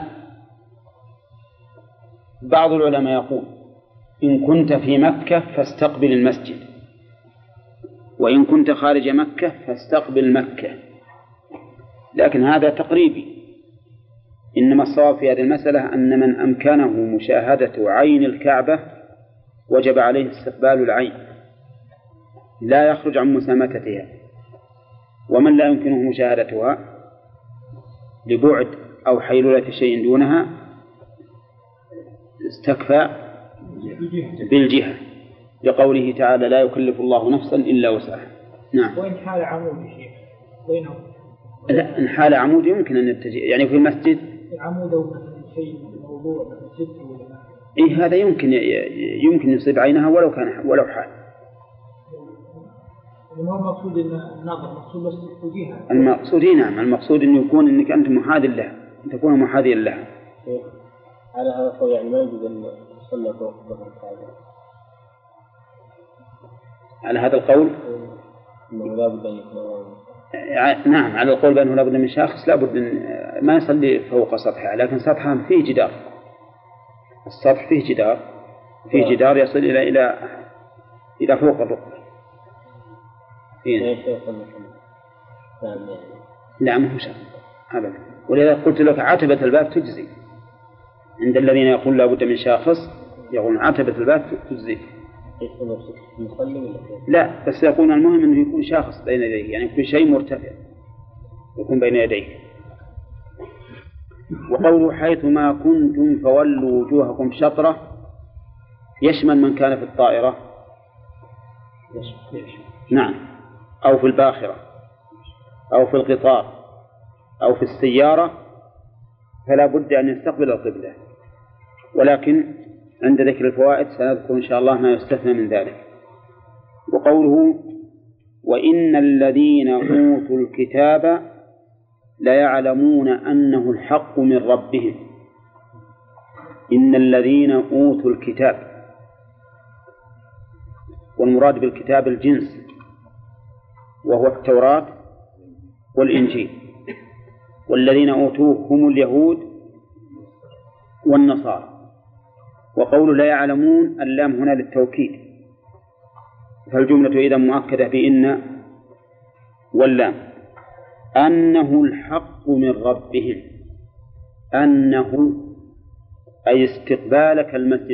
بعض العلماء يقول إن كنت في مكة فاستقبل المسجد، وإن كنت خارج مكة فاستقبل مكة، لكن هذا تقريبي. إنما الصواب في هذه المسألة أن من أمكنه مشاهدة عين الكعبة وجب عليه استقبال العين، لا يخرج عن مسامتها. ومن لا يمكنه مشاهدتها لبعد أو حيلولة شيء دونها استكفى بالجهة، لقوله تعالى: لا يكلف الله نفسا إلا وسعها. نعم. وإن حال عمود شيء بينهم؟ لا، إن حال عمود يمكن أن يتجه، يعني في المسجد عمود أو شيء موضوع مسجد ولا إيه، هذا يمكن يصيب عينها ولو حال. ما هو مقصود أن النظر، مقصود بس الجهة. المقصود نعم، المقصود أن يكون أنك أنت محاذ لها، أن تكون محاذيا لها. على هذا القول يعني ما يجوز أن يصلى فوق ظهر الكعبة. على هذا القول إنه لا بد أن يكون نعم، على القول بأنه لا بد من شخص، لا بد ما يصلي فوق سطحها، لكن سطحها فيه جدار، السطح فيه جدار يصل إلى فوق الركبة. لا، ما هو شرط أبدا. ولذا قلت لك عتبة الباب تجزي. عند الذين يقول لا بد من شخص يقولون عتبة الباب تجزي. لا، بس يقول المهم أنه يكون شخص بين يديه، يعني يكون شيء مرتفع يكون بين يديه. وقوله: حيث ما كنتم فولوا وجوهكم شطرة، يشمل من كان في الطائرة، نعم، أو في الباخرة، أو في القطار، أو في السيارة، فلا بد أن يستقبل القبلة. ولكن عند ذكر الفوائد سنذكر إن شاء الله ما يستثنى من ذلك. وقوله: وإن الذين أوتوا الكتاب ليعلمون أنه الحق من ربهم. إن الذين أوتوا الكتاب، والمراد بالكتاب الجنس، وهو التوراة والإنجيل. والذين أوتوه هم اليهود والنصارى. وقول لا يعلمون، اللام هنا للتوكيد، فالجملة إذا مؤكدة بإن واللام. أنه الحق من ربهم، أنه أي استقبالك المسجد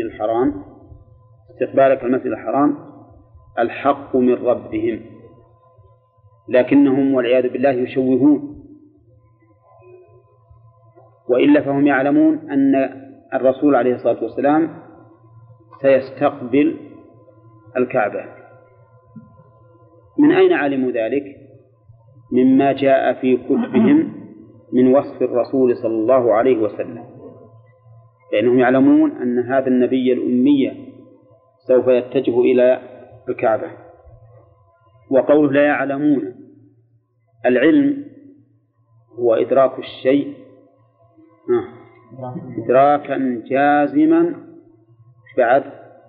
الحرام الحق من ربهم، لكنهم والعياذ بالله يشوهون، وإلا فهم يعلمون أن الرسول عليه الصلاة والسلام سيستقبل الكعبة. من أين علموا ذلك؟ مما جاء في كتبهم من وصف الرسول صلى الله عليه وسلم، لأنهم يعلمون أن هذا النبي الأمي سوف يتجه إلى الكعبة. وقوله لا يعلمون، العلم هو إدراك الشيء إدراكا جازما بعد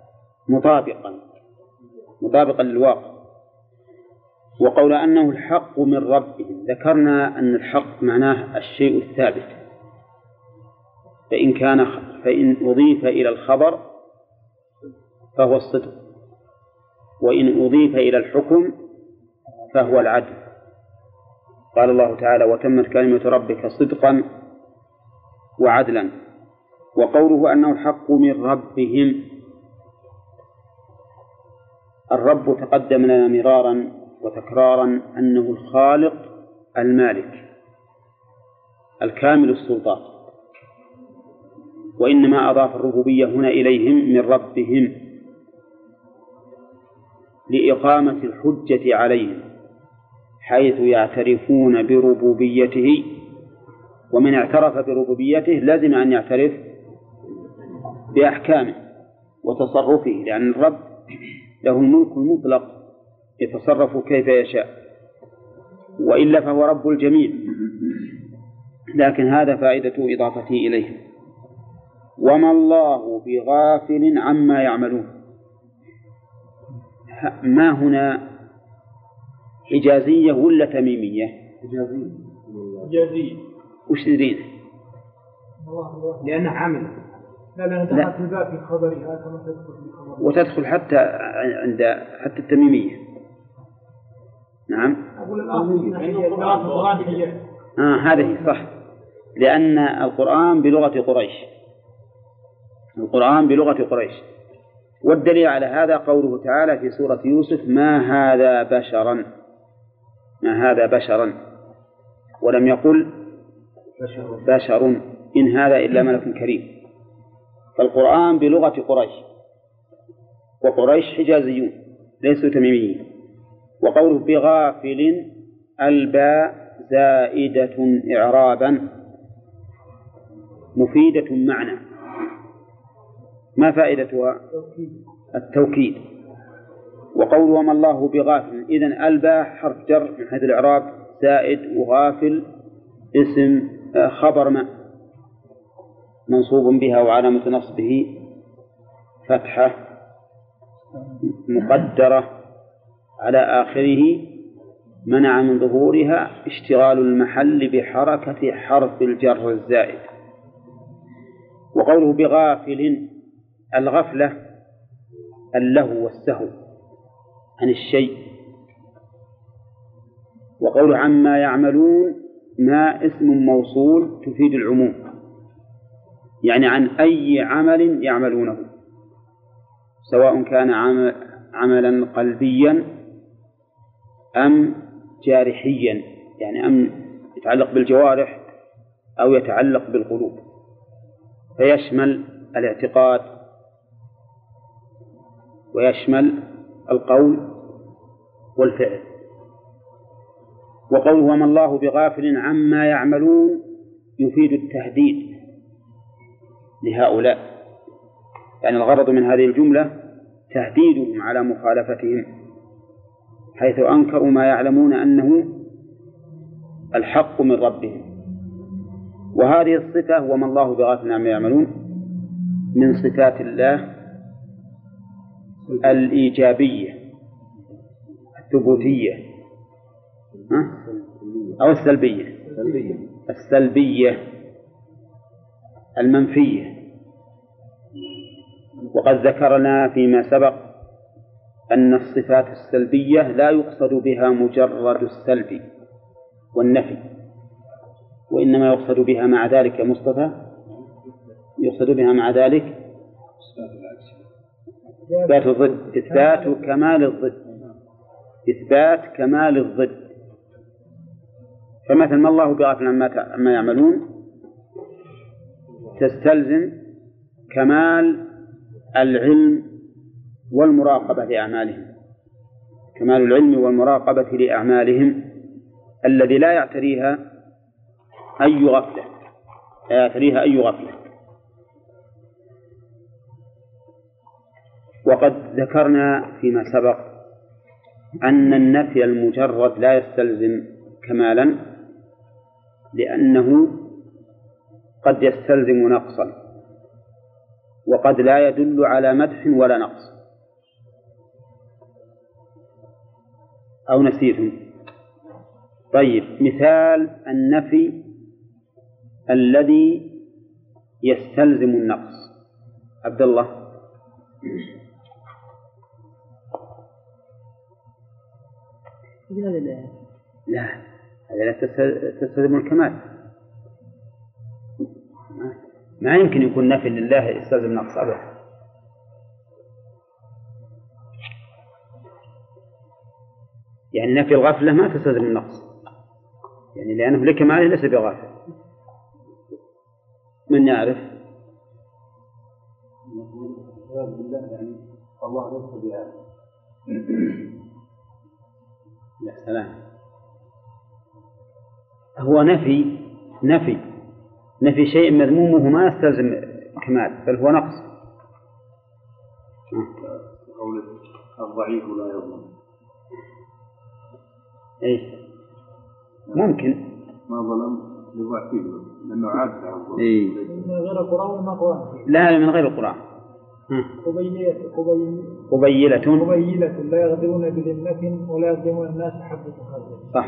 مطابقا للواقع. وقول أنه الحق من ربهم، ذكرنا أن الحق معناه الشيء الثابت، فإن أضيف إلى الخبر فهو الصدق، وإن أضيف إلى الحكم فهو العدل. قال الله تعالى: وتمت كلمة ربك صدقا وعدلا. وقوله أنه الحق من ربهم، الرب تقدم لنا مرارا وتكرارا أنه الخالق المالك الكامل السلطات، وإنما أضاف الربوبية هنا إليهم من ربهم لإقامة الحجة عليهم، حيث يعترفون بربوبيته، ومن اعترف بربوبيته لازم أن يعترف بأحكامه وتصرفه، لأن الرب له الملك المطلق يتصرف كيف يشاء، وإلا فهو رب الجميع. لكن هذا فائدة إضافته إليه. وما الله بغافل عما يعملون، ما هنا حجازية ولا تميمية؟ حجازية. وش تدرين؟ لأنه عمل. لا دخلت الباب في خبرها كما تدخل في خبرها، وتدخل حتى عند التميمية. نعم. أقول القرآن حجة. هذه صح، لأن القرآن بلغة قريش، القرآن بلغة قريش. والدليل على هذا قوله تعالى في سورة يوسف: ما هذا بشرا، ما هذا بشرا، ولم يقل بشر إن هذا إلا ملك كريم. فالقرآن بلغة قريش، وقريش حجازيون ليسوا تميميين. وقوله بغافل الباء زائدة إعرابا مفيدة معنى. ما فائدتها؟ التوكيد. وقوله وما الله بغافل، إذن الباء حرف جر من حيث الإعراب زائد، وغافل اسم خبر ما منصوب بها وعلامة نصبه فتحة مقدرة على آخره منع من ظهورها اشتغال المحل بحركة حرف الجر الزائد. وقوله بغافل الغفلة اللهو والسهو عن الشيء. وقوله عما يعملون ما اسم موصول تفيد العموم، يعني عن أي عمل يعملونه، سواء كان عملا قلبيا أم جارحيا، يعني أم يتعلق بالجوارح أو يتعلق بالقلوب، فيشمل الاعتقاد ويشمل القول والفعل. وقوله وما الله بغافل عما يعملون يفيد التهديد لهؤلاء، يعني الغرض من هذه الجملة تهديدهم على مخالفتهم، حيث أنكروا ما يعلمون أنه الحق من ربهم. وهذه الصفة وما الله بغافل عما يعملون من صفات الله الإيجابية الثبوتية أو السلبية المنفية. وقد ذكرنا فيما سبق أن الصفات السلبية لا يقصد بها مجرد السلب والنفي، وإنما يقصد بها مع ذلك مصطفى، يقصد بها مع ذلك إثبات الضد، إثبات كمال الضد، إثبات كمال الضد. فمثل ما الله بغافل عما يعملون تستلزم كمال العلم والمراقبة لأعمالهم، كمال العلم والمراقبة لأعمالهم الذي لا يعتريها أي غفلة، لا يعتريها أي غفلة. وقد ذكرنا فيما سبق أن النفي المجرد لا يستلزم كمالا، لأنه قد يستلزم نقصا، وقد لا يدل على مدح ولا نقص. أو نسيتم؟ طيب، مثال النفي الذي يستلزم النقص. عبد الله. لا، هذا لا تستلزم الكمال. ما يمكن يكون نفي لله يستلزم نقص أبدا. يعني نفي الغفلة ما تستلزم النقص، يعني لأنه لكماله ليس بغافل. من يعرف؟ يعني الله ليس بهذا. يا سلام، هو نفي شيء مذمومه ما يستلزم كمال، بل هو نقص. قول الضعيف لا يظلم. إيه، ممكن ما ظلم لضعفه لأنه عاجز عن الظلم. إيه، من غير القرآن وما قرآن. لا، من غير القرآن. قبيلة لا يغدرون بذمة ولا يظلمون الناس حبة خردل. صح،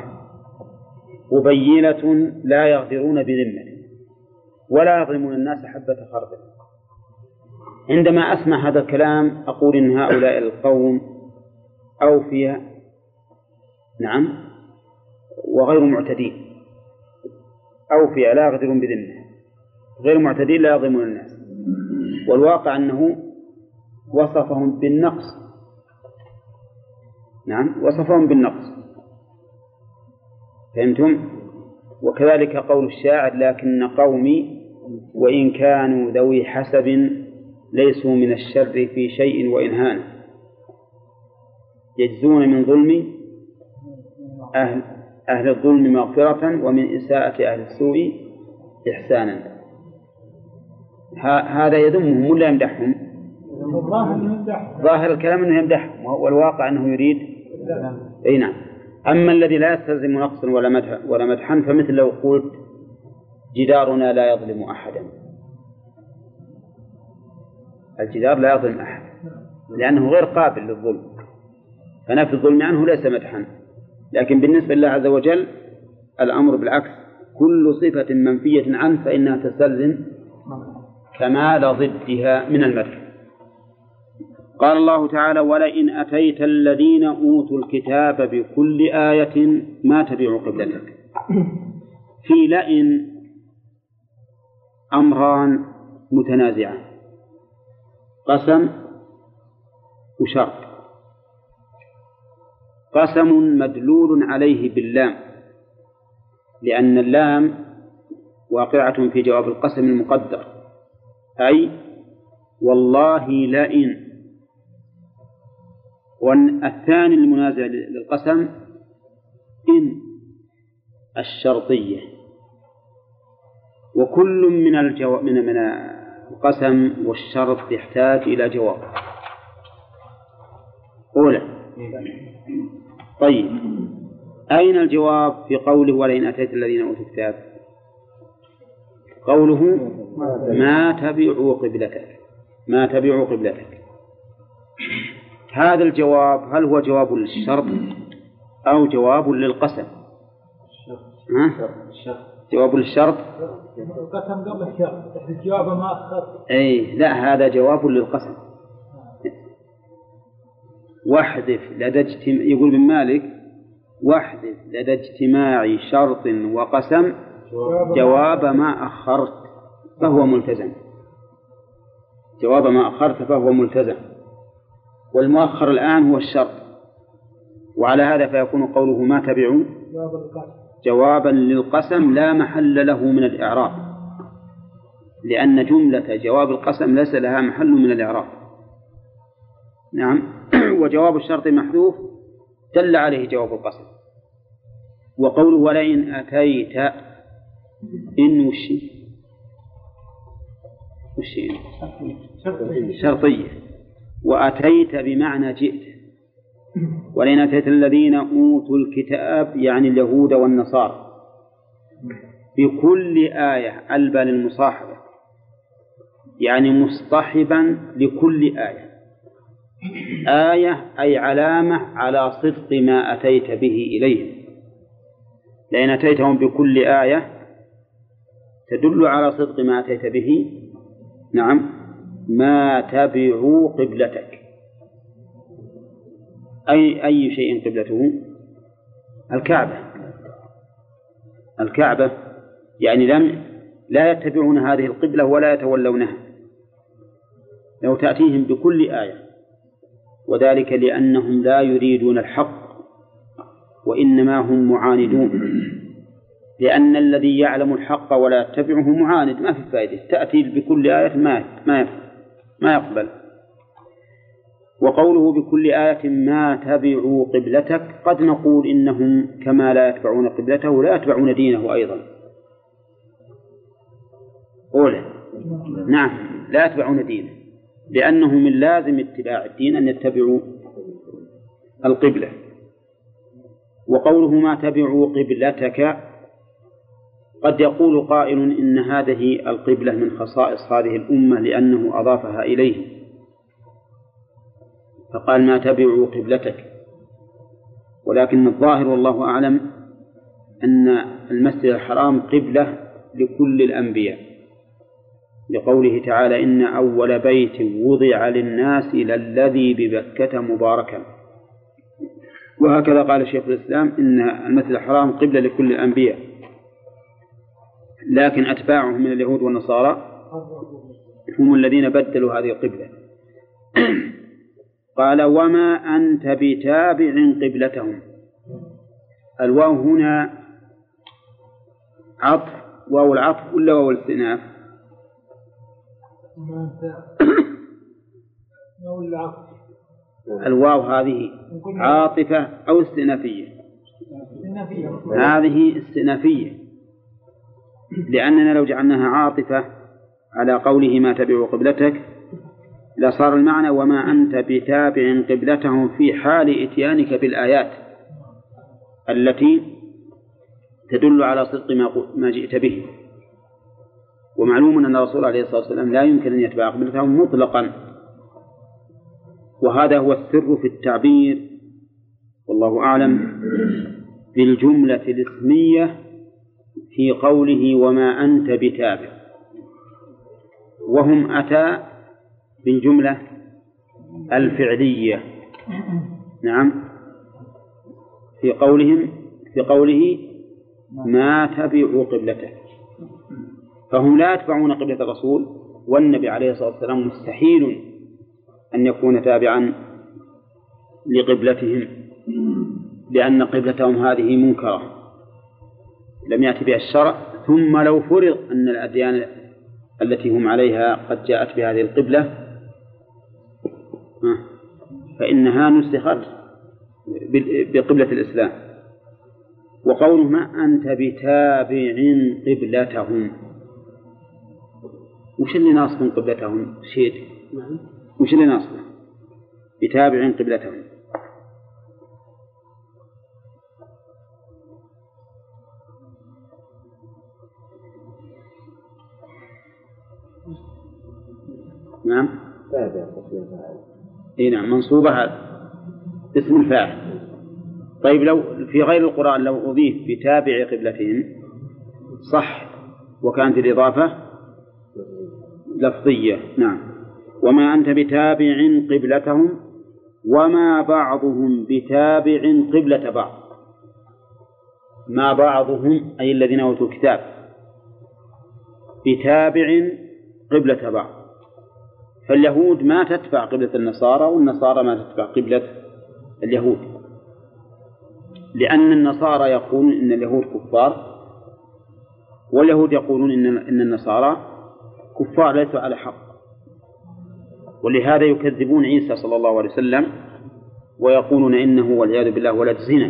قبيلة لا يغدرون بذمة ولا يظلمون الناس حبة خردل. عندما أسمع هذا الكلام أقول إن هؤلاء القوم أوفياء نعم، وغير معتدين، أوفياء لا يغدرون بذمة، غير معتدين لا يظلمون الناس. والواقع أنه وصفهم بالنقص، نعم وصفهم بالنقص، فهمتم؟ وكذلك قول الشاعر: لكن قومي وإن كانوا ذوي حسب ليسوا من الشر في شيء وإن هان، يجزون من ظلم أهل الظلم مغفرة ومن إساءة أهل السوء إحسانا. هذا يذمهم ولا يمدحهم؟ ظاهر الكلام أنه يمدحهم، والواقع أنه يريد أي نعم. أما الذي لا يستلزم نقصا ولا مدحا فمثل لو قلت: جدارنا لا يظلم أحدا. الجدار لا يظلم أحد لأنه غير قابل للظلم، فنفي الظلم عنه ليس مدحا. لكن بالنسبة لله عز وجل الأمر بالعكس، كل صفة منفية عنه فإنها تستلزم كمال ضدها من المدح. قال الله تعالى: ولئن أتيت الذين أوتوا الكتاب بكل آية ما تبعوا قبلتك. في لئن أمران متنازعان: قسم وشرط. قسم مدلول عليه باللام، لأن اللام واقعة في جواب القسم المقدر، أي والله لئن. والثاني المنازع للقسم إن الشرطية. وكل من القسم والشرط يحتاج إلى جواب. أولا، طيب أين الجواب في قوله ولئن أتيت الذين أوتوا الكتاب؟ قوله ما تبعوا قبلتك، ما تبعوا قبلتك. هذا الجواب هل هو جواب للشرط أو جواب للقسم؟ جواب للشرط. القسم قبل الشرط، الجواب ما أخذ. أي لا، هذا جواب للقسم. واحذف لدى يقول بن مالك: واحذف لدى اجتماع شرط وقسم جواب ما أخرت فهو ملتزم. جواب ما أخرت فهو ملتزم، والمؤخر الآن هو الشرط. وعلى هذا فيكون قوله ما تبعوا جوابا للقسم لا محل له من الإعراب، لأن جملة جواب القسم ليس لها محل من الإعراب. نعم. وجواب الشرط محذوف دل عليه جواب القسم. وقوله ولئن أتيت إن وشي شرطية، وأتيت بمعنى جئت. ولئن أتيت الذين أوتوا الكتاب يعني اليهود والنصارى بكل آية ألبى للمصاحبة، يعني مصطحبا لكل آية. آية أي علامة على صدق ما أتيت به إليهم. لئن أتيتهم بكل آية تدل على صدق ما أتيت به. نعم. ما تبعوا قبلتك، أي شيء قبلته؟ الكعبة، يعني لا يتبعون هذه القبلة ولا يتولونها. لو تأتيهم بكل آية، وذلك لأنهم لا يريدون الحق وإنما هم معاندون، لأن الذي يعلم الحق ولا يتبعه معاند، ما في فائدة. تأتي بكل آية ما يقبل. وقوله بكل آية ما تبعوا قبلتك، قد نقول إنهم كما لا يتبعون قبلته لا يتبعون دينه أيضا. نعم، لا يتبعون دينه، لأنه من لازم اتباع الدين أن يتبعوا القبلة. وقوله ما تبعوا قبلتك، قد يقول قائل إن هذه القبلة من خصائص هذه الأمة لأنه أضافها إليه، فقال ما تبعوا قبلتك. ولكن الظاهر والله أعلم أن المسجد الحرام قبلة لكل الأنبياء، لقوله تعالى إن أول بيت وضع للناس للذي ببكة مباركا. وهكذا قال شيخ الإسلام إن المسجد الحرام قبلة لكل الأنبياء، لكن أتباعهم من اليهود والنصارى هم الذين بدلوا هذه القبلة. قال وما أنت بتابع قبلتهم. الواو هنا عطف، واو العطف ولا واو الاستئناف؟ الواو هذه عاطفة أو استئنافية؟ هذه استئنافية، لأننا لو جعلناها عاطفة على قوله ما تبع قبلتك لصار المعنى وما أنت بتابع قبلتهم في حال إتيانك بالآيات التي تدل على صدق ما جئت به. ومعلوم أن الرسول عليه الصلاة والسلام لا يمكن أن يتبع قبلتهم مطلقا، وهذا هو السر في التعبير والله أعلم بالجملة الاسمية في قوله وما أنت بتابع، وهم أتى بالجملة الفعلية. نعم، في قوله ما تبعوا قبلته، فهم لا يتبعون قبلة الرسول، والنبي عليه الصلاة والسلام مستحيل أن يكون تابعا لقبلتهم، لأن قبلتهم هذه منكرة لم يأتي بها الشرع. ثم لو فرض أن الأديان التي هم عليها قد جاءت بهذه القبلة فإنها نسخت بقبلة الإسلام. وقوله ما أنت بتابع قبلتهم، وش اللي ناصب قبلتهم؟ شيء وش اللي ناصب بتابع قبلتهم؟ نعم اي نعم منصوبة هذا اسم الفاعل. طيب لو في غير القرآن لو أضيف بتابع قبلتهم صح، وكانت الإضافة لفظية. نعم، وما أنت بتابع قبلتهم وما بعضهم بتابع قبلة بعض. ما بعضهم أي الذين أوتوا الكتاب بتابع قبلة بعض، فاليهود ما تتبع قبلة النصارى والنصارى ما تتبع قبلة اليهود، لأن النصارى يقولون إن اليهود كفار واليهود يقولون إن النصارى كفار ليسوا على حق، ولهذا يكذبون عيسى صلى الله عليه وسلم ويقولون إنه والعياذ بالله ولد زنا.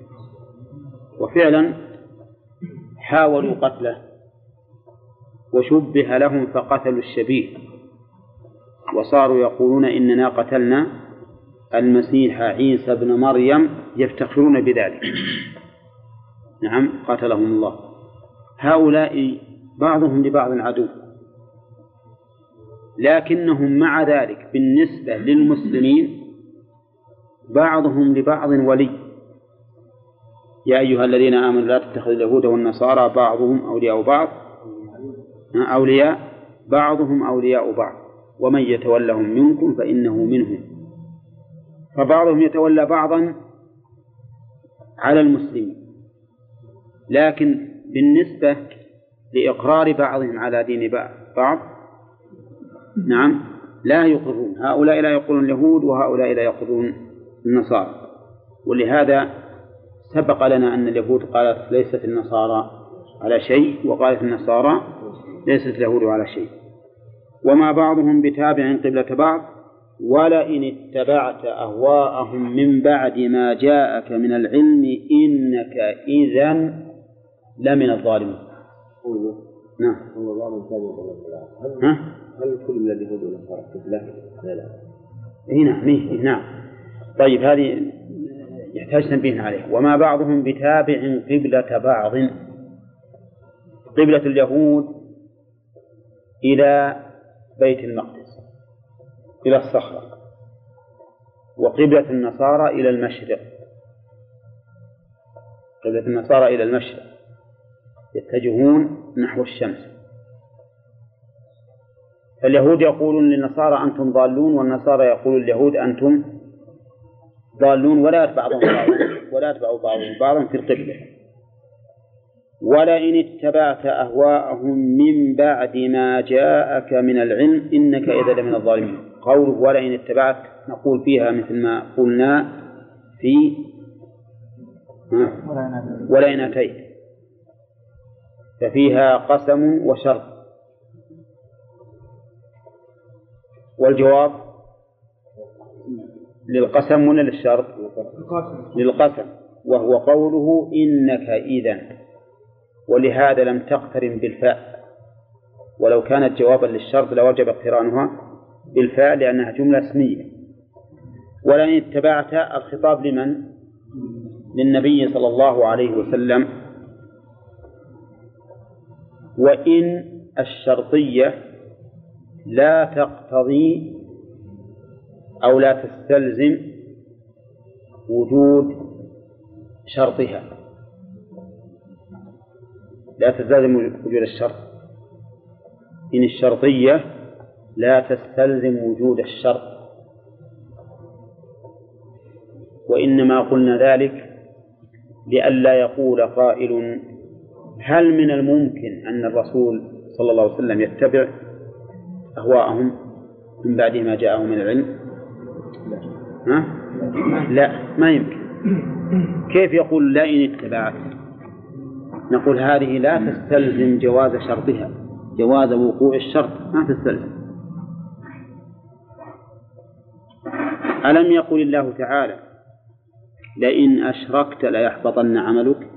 وفعلا حاولوا قتله وشبه لهم فقتلوا الشبيه، وصاروا يقولون إننا قتلنا المسيح عيسى بن مريم، يفتخرون بذلك. نعم قاتلهم الله. هؤلاء بعضهم لبعض عدو، لكنهم مع ذلك بالنسبة للمسلمين بعضهم لبعض ولي. يا أيها الذين آمنوا لا تتخذوا اليهود والنصارى بعضهم أولياء بعض، بعضهم أولياء بعض ومن يتولهم منكم فإنه منهم. فبعضهم يتولى بعضا على المسلمين، لكن بالنسبة لإقرار بعضهم على دين بعض نعم لا يقرون. هؤلاء لا يقرون اليهود وهؤلاء لا يقرون النصارى. ولهذا سبق لنا أن اليهود قالت ليست النصارى على شيء، وقالت النصارى ليست اليهود على شيء. وما بعضهم بتابع قبلة بعض ولئن اتبعت أهواءهم من بعد ما جاءك من العلم إنك إذا لمن الظالمين. نعم. هل كل من اليهود والنصارى قبلة؟ لا. نعم. طيب هذه يحتاج تنبيه عليه. وما بعضهم بتابع قبلة بعض. قبلة اليهود إلى بيت المقدس إلى الصخرة، وقبلة النصارى إلى المشرق. قبلة النصارى إلى المشرق يتجهون نحو الشمس. فاليهود يقولون للنصارى أنتم ضالون، والنصارى يقولون لليهود أنتم ضالون ولا يتبع بعضهم بعضا في القبلة. ولئن اتبعت أهواءهم من بعد ما جاءك من العلم إنك إذا لمن الظالمين. قوله ولئن اتبعت نقول فيها مثل ما قلنا في ولئن أتيت، ففيها قسم وشرط. والجواب للقسم ولا للشرط؟ للقسم، وهو قوله إنك إذن، ولهذا لم تقترن بالفاء، ولو كانت جوابا للشرط لوجب اقترانها بالفاء لأنها جملة اسمية. ولئن اتبعت الخطاب لمن؟ للنبي صلى الله عليه وسلم. وإن الشرطية لا تقتضي أو لا تستلزم وجود شرطها، لا تستلزم وجود الشرط. إن الشرطية لا تستلزم وجود الشرط، وإنما قلنا ذلك لئلا يقول قائل هل من الممكن أن الرسول صلى الله عليه وسلم يتبع أهواءهم من بعد ما جاءه من العلم؟ لا، ما يمكن. كيف يقول لئن اتبعت؟ نقول هذه لا تستلزم جواز شرطها، جواز وقوع الشرط ما تستلزم. ألم يقل الله تعالى لئن أشركت ليحبطن عملك؟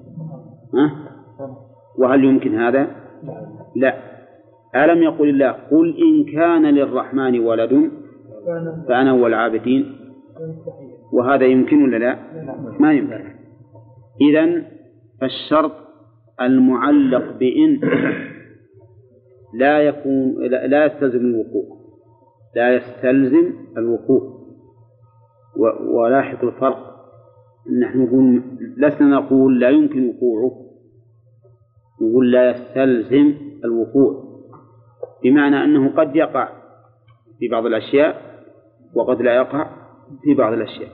وهل يمكن هذا؟ لا. ألم يقل الله قل إن كان للرحمن ولد فأنا أول العابدين؟ وهذا يمكن ولا لا؟ ما يمكن. إذن فالشرط المعلق بإن لا يستلزم الوقوع، لا يستلزم الوقوع. ولاحظ الفرق، نحن نقول لسنا نقول لا يمكن وقوعه، نقول لا يستلزم الوقوع، بمعنى أنه قد يقع في بعض الأشياء وقد لا يقع في بعض الأشياء.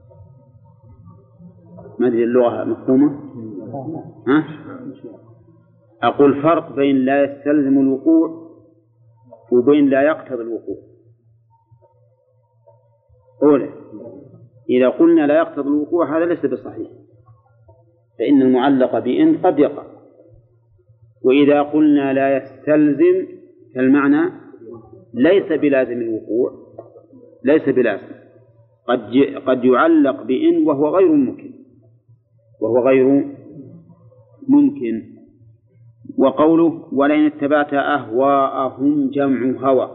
ما أدري اللغة مفهومة؟ أقول فرق بين لا يستلزم الوقوع وبين لا يقتضي الوقوع. أولا إذا قلنا لا يقتضي الوقوع هذا ليس بصحيح، فإن المعلق بإن قد يقع. وإذا قلنا لا يستلزم فالمعنى ليس بلازم الوقوع، ليس بلازم، قد يعلق بإن وهو غير ممكن. وقوله ولئن اتبعت أهواءهم جمع هوى.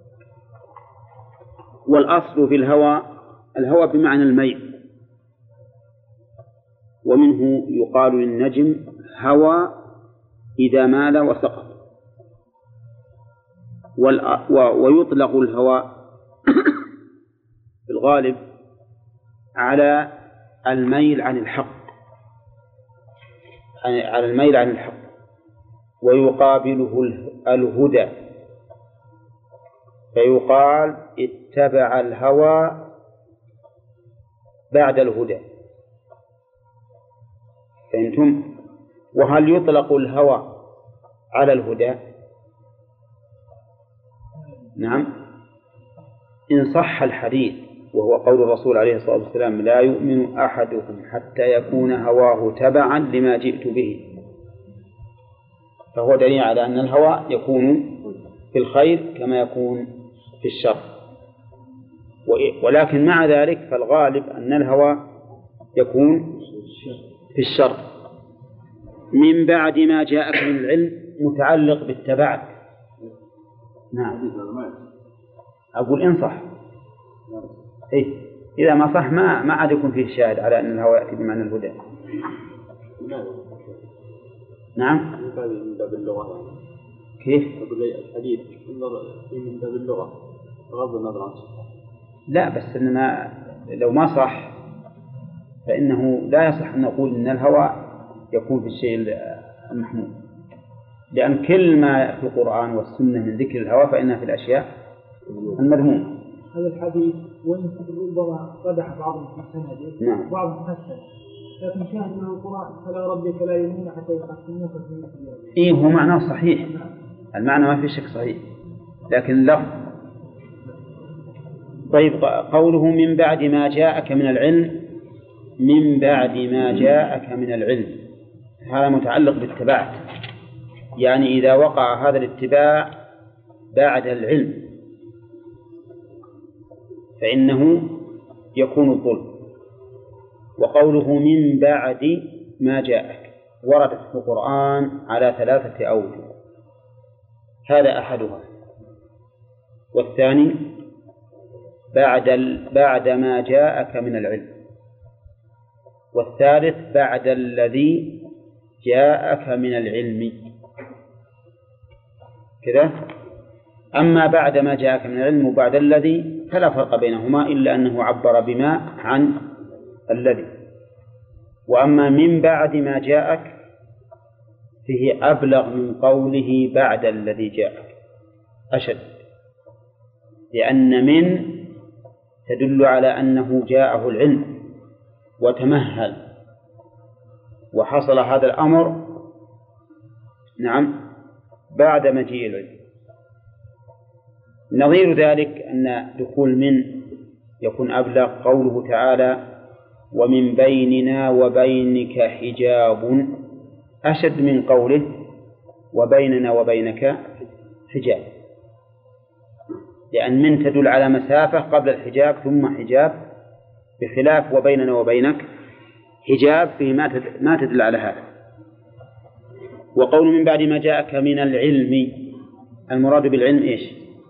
والأصل في الهوى بمعنى الميل، ومنه يقال للنجم هوى إذا مال وسقط. ويطلق الهوى في الغالب على الميل عن الحق، ويقابله الهدى، فيقال اتبع الهوى بعد الهدى. فهمتم؟ وهل يطلق الهوى على الهدى؟ نعم، إن صح الحديث، وهو قول الرسول عليه الصلاة والسلام لا يؤمن أحدكم حتى يكون هواه تبعا لما جئت به، فهو دليل على أن الهوى يكون في الخير كما يكون في الشر. ولكن مع ذلك فالغالب أن الهوى يكون في الشر. من بعد ما جاءك من العلم متعلق بالتبعت. نعم، أقول إن صح. إذا ما صح ما عاد يكون فيه شاهد على أن الهوى يأتي بمعنى الهدى. نعم، من باب اللغة. كيف؟ أقول لي الحديث من باب اللغة بغض النظر عن الصحة. لا، بس إنما لو ما صح فإنه لا يصح أن نقول إن الهوى يكون في الشيء المحمود، لأن كل ما في القرآن والسنة من ذكر الهوى فإنها في الأشياء المذمومة. هذا الحديث وإن ربما قدح بعضهم في السند نعم. بعضهم حسن، لكن شاهد من القرآن فلا ربك لا يؤمنون حتى يحكموك فيما شجر. إيه هو معناه صحيح، المعنى ما في شك صحيح، لكن لفظ. طيب قوله من بعد ما جاءك من العلم، من بعد ما جاءك من العلم هذا متعلق بالتبعت، يعني إذا وقع هذا الاتباع بعد العلم فإنه يكون الظلم. وقوله من بعد ما جاءك وردت في القرآن على 3 أوجه، هذا أحدها، والثاني بعد ما جاءك من العلم، والثالث بعد الذي جاءك من العلم كذا. أما بعد ما جاءك من العلم وبعد الذي فلا فرق بينهما إلا أنه عبر بما عن الذي. وأما من بعد ما جاءك فيه أبلغ من قوله بعد الذي جاءك، أشد، لأن من تدل على أنه جاءه العلم وتمهل وحصل هذا الأمر نعم بعد مجيء العلم. نظير ذلك أن دخول من يكون أبلغ قوله تعالى ومن بيننا وبينك حجاب، أشد من قوله وبيننا وبينك حجاب، لأن من تدل على مسافة قبل الحجاب ثم حجاب، بخلاف وبيننا وبينك حجاب فيه ما تدل على هذا. وقول من بعد ما جاءك من العلم، المراد بالعلم إيش؟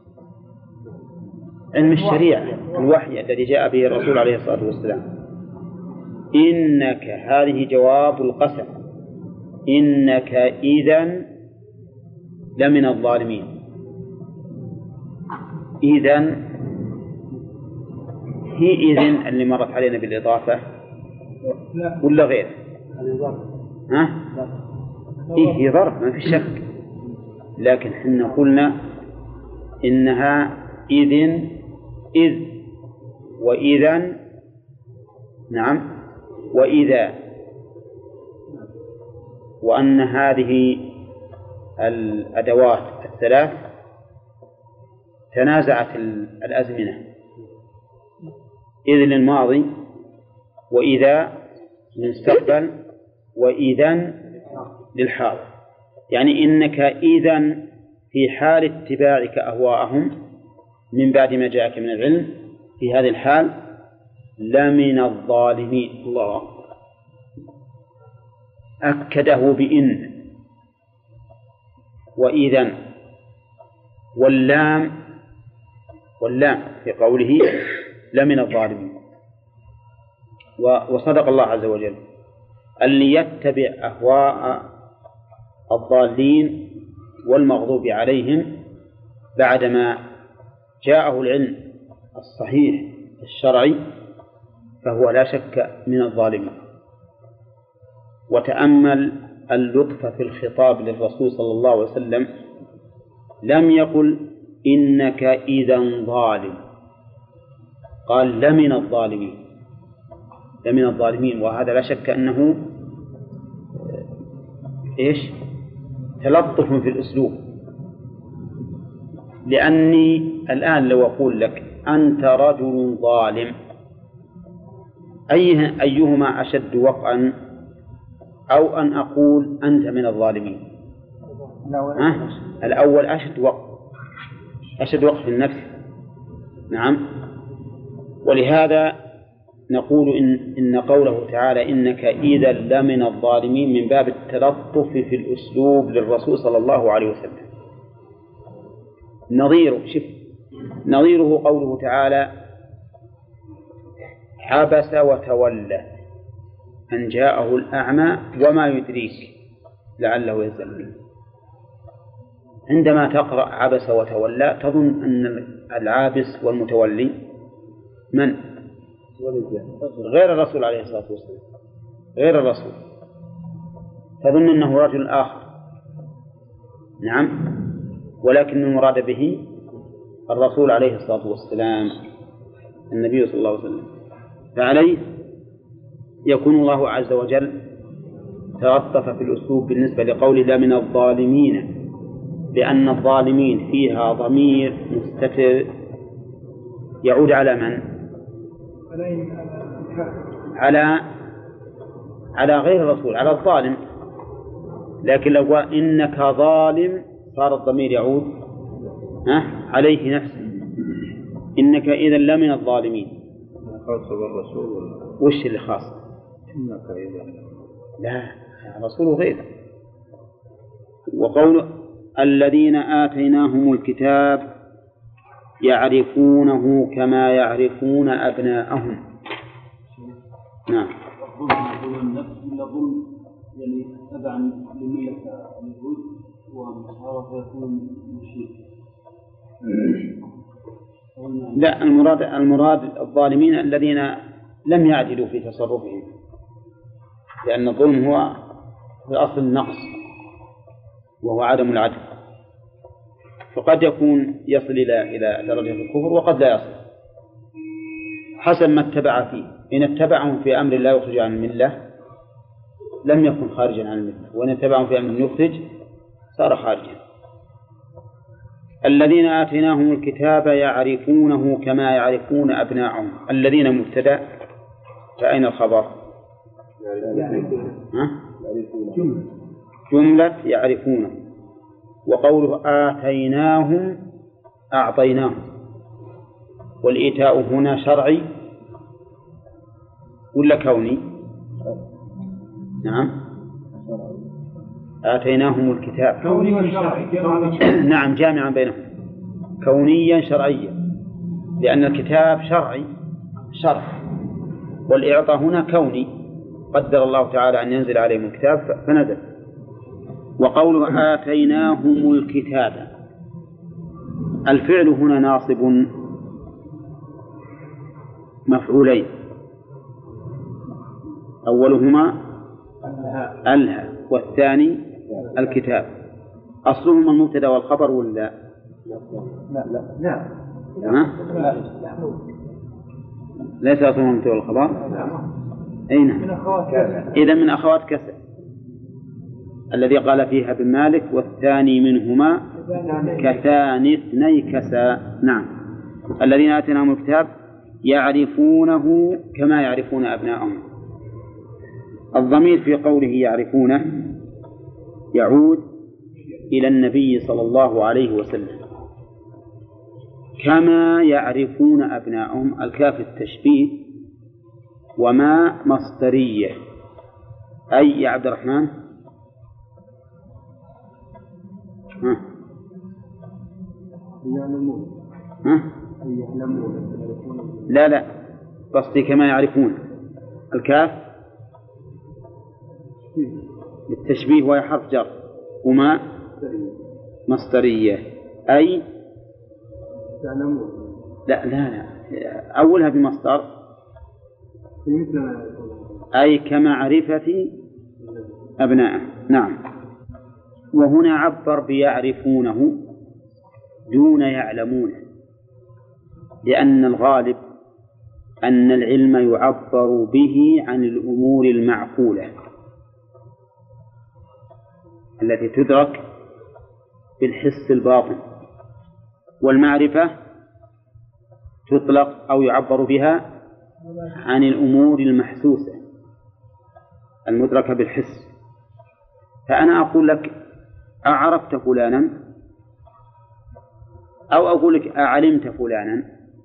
علم الشريعة، الوحي الذي جاء به الرسول عليه الصلاة والسلام. إنك هذه جواب القسم، إنك إذن لمن الظالمين. إذن هي إذن اللي مرت علينا بالإضافة ولا غير؟ ها؟ إيه هي ظرف ما في شك، لكن حنا قلنا إنها إذن إذ وإذن نعم وإذا، وأن هذه الأدوات الثلاث تنازعت الأزمنة، إذ للماضي وإذا للمستقبل وإذن للحاضر، يعني إنك إذن في حال اتباعك أهواءهم من بعد ما جاءك من العلم في هذه الحال لمن الظالمين. الله أكده بإن وإذن واللام في قوله لمن الظالمين. وصدق الله عز وجل أن يتبع أهواء الضالين والمغضوب عليهم بعدما جاءه العلم الصحيح الشرعي فهو لا شك من الظالمين. وتأمل اللطف في الخطاب للرسول صلى الله عليه وسلم، لم يقل إنك إذا ظالم، قال لمن الظالمين، لمن الظالمين، وهذا لا شك أنه إيش؟ تلطف في الأسلوب. لأني الآن لو أقول لك أنت رجل ظالم أيهما أشد وقعا، أو أن أقول أنت من الظالمين؟ الأول أشد وقع في النفس. نعم. ولهذا نقول إن قوله تعالى إنك إذا لمن الظالمين من باب التلطف في الأسلوب للرسول صلى الله عليه وسلم. نظيره قوله تعالى عبس وتولى أن جاءه الأعمى وما يدريك لعله يزكى. عندما تقرأ عبس وتولى تظن أن العابس والمتولي من؟ غير الرسول عليه الصلاة والسلام، غير الرسول، تظن أنه رجل آخر. نعم، ولكن المراد به الرسول عليه الصلاة والسلام. النبي صلى الله عليه وسلم، فعليه يكون الله عز وجل تلطف في الأسلوب بالنسبة لقول لا من الظالمين، لأن الظالمين فيها ضمير مستتر يعود على من؟ على غير الرسول، على الظالم. لكن لو قال إنك ظالم صار الضمير يعود عليه نفسه، إنك إذن لمن الظالمين. خاصة بالرسول وش اللي خاص؟ إنك إذن لا، الرسول غيره. وقول الذين آتيناهم الكتاب يعرفونه كما يعرفون أبناءهم. نعم. الظلم النفس إلا ظلم يعني تبعا لملة اليهود والنصارى فيكون مشرك. لا، المراد الظالمين الذين لم يعدلوا في تصرفهم، لأن الظلم هو في أصل النقص وهو عدم العدل، فقد يكون يصل إلى درجة الكفر وقد لا يصل حسب ما اتبع فيه. إن اتبعهم في أمر لا يخرج عن الملة لم يكن خارجا عن الملة، وإن اتبعهم في أمر يخرج صار خارجا. الذين آتيناهم الكتاب يعرفونه كما يعرفون أبناءهم. الذين مبتدأ، فأين الخبر؟ جملة يعرفونه. وقوله آتيناهم أعطيناهم، والإيتاء هنا شرعي ولا كوني؟ نعم، آتيناهم الكتاب كوني شرعي. نعم، جامعا بينهم، كونيا شرعيا، لأن الكتاب شرعي شرع، والإعطاء هنا كوني، قدر الله تعالى أن ينزل عليهم الكتاب فنزل. وقوله آتيناهم الكتاب، الفعل هنا ناصب مفعولين، أولهما ألها والثاني الكتاب. أصلهما المبتدأ والخبر ولا لا؟ ليس أصلهما المبتدأ والخبر. أين؟ إذا من أخوات كسر الذي قال فيها ابن مالك والثاني منهما كثاني اثني كسا. نعم. الذين آتيناهم الكتاب يعرفونه كما يعرفون أبناءهم. الضمير في قوله يعرفونه يعود إلى النبي صلى الله عليه وسلم، كما يعرفون أبناءهم. الكاف التشبيه، وما مصدرية، أي يا عبد الرحمن لا قصدي كما يعرفون. الكاف للتشبيه وهي حرف جر، وما مصدرية أي لا أولها بمصدر أي كمعرفة أبنائه. نعم. وهنا عبر بيعرفونه دون يعلمونه، لأن الغالب أن العلم يعبر به عن الأمور المعقولة التي تدرك بالحس الباطن، والمعرفة تطلق أو يعبر بها عن الأمور المحسوسة المدركة بالحس. فأنا أقول لك أعرفت فلانا، أو أقول لك أعلمت فلانا.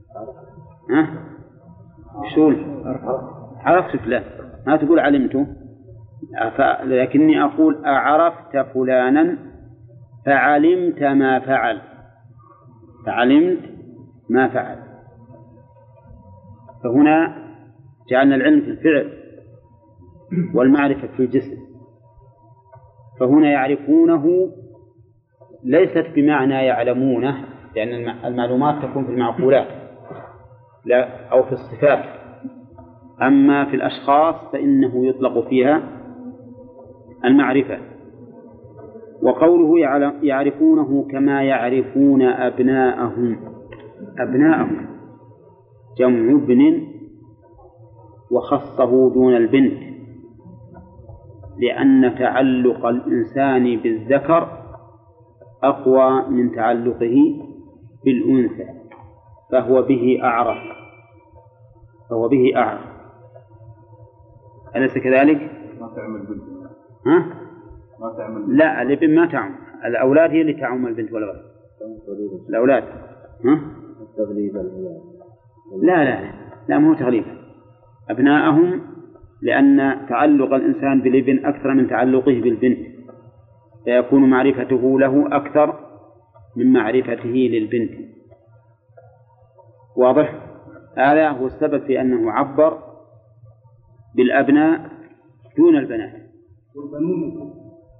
شو عرفت فلان، ما تقول علمته، لكني أقول أعرفت فلانا فعلمت ما فعل، فعلمت ما فعل. فهنا جعلنا العلم في الفعل والمعرفة في الجسم. فهنا يعرفونه ليست بمعنى يعلمونه، لأن المعلومات تكون في المعقولات لا أو في الصفات، أما في الأشخاص فإنه يطلق فيها المعرفة. وقوله يعرفونه كما يعرفون أبناءهم. جمع ابن وخصه دون البنت، لأن تعلق الإنسان بالذكر أقوى من تعلقه بالأنثى، فهو به أعرف. أليس كذلك؟ ما تعمل بنت. ها؟ ما تعمل بنت. لا، الابن ما تعم، الأولاد هي اللي تعم البنت والولد. الأولاد. ها؟ تغليب لا مو تغليبا، أبناءهم، لأن تعلق الإنسان بالابن أكثر من تعلقه بالبنت، فيكون معرفته له أكثر من معرفته للبنت. واضح؟ هذا هو السبب في أنه عبر بالأبناء دون البنات. والبنون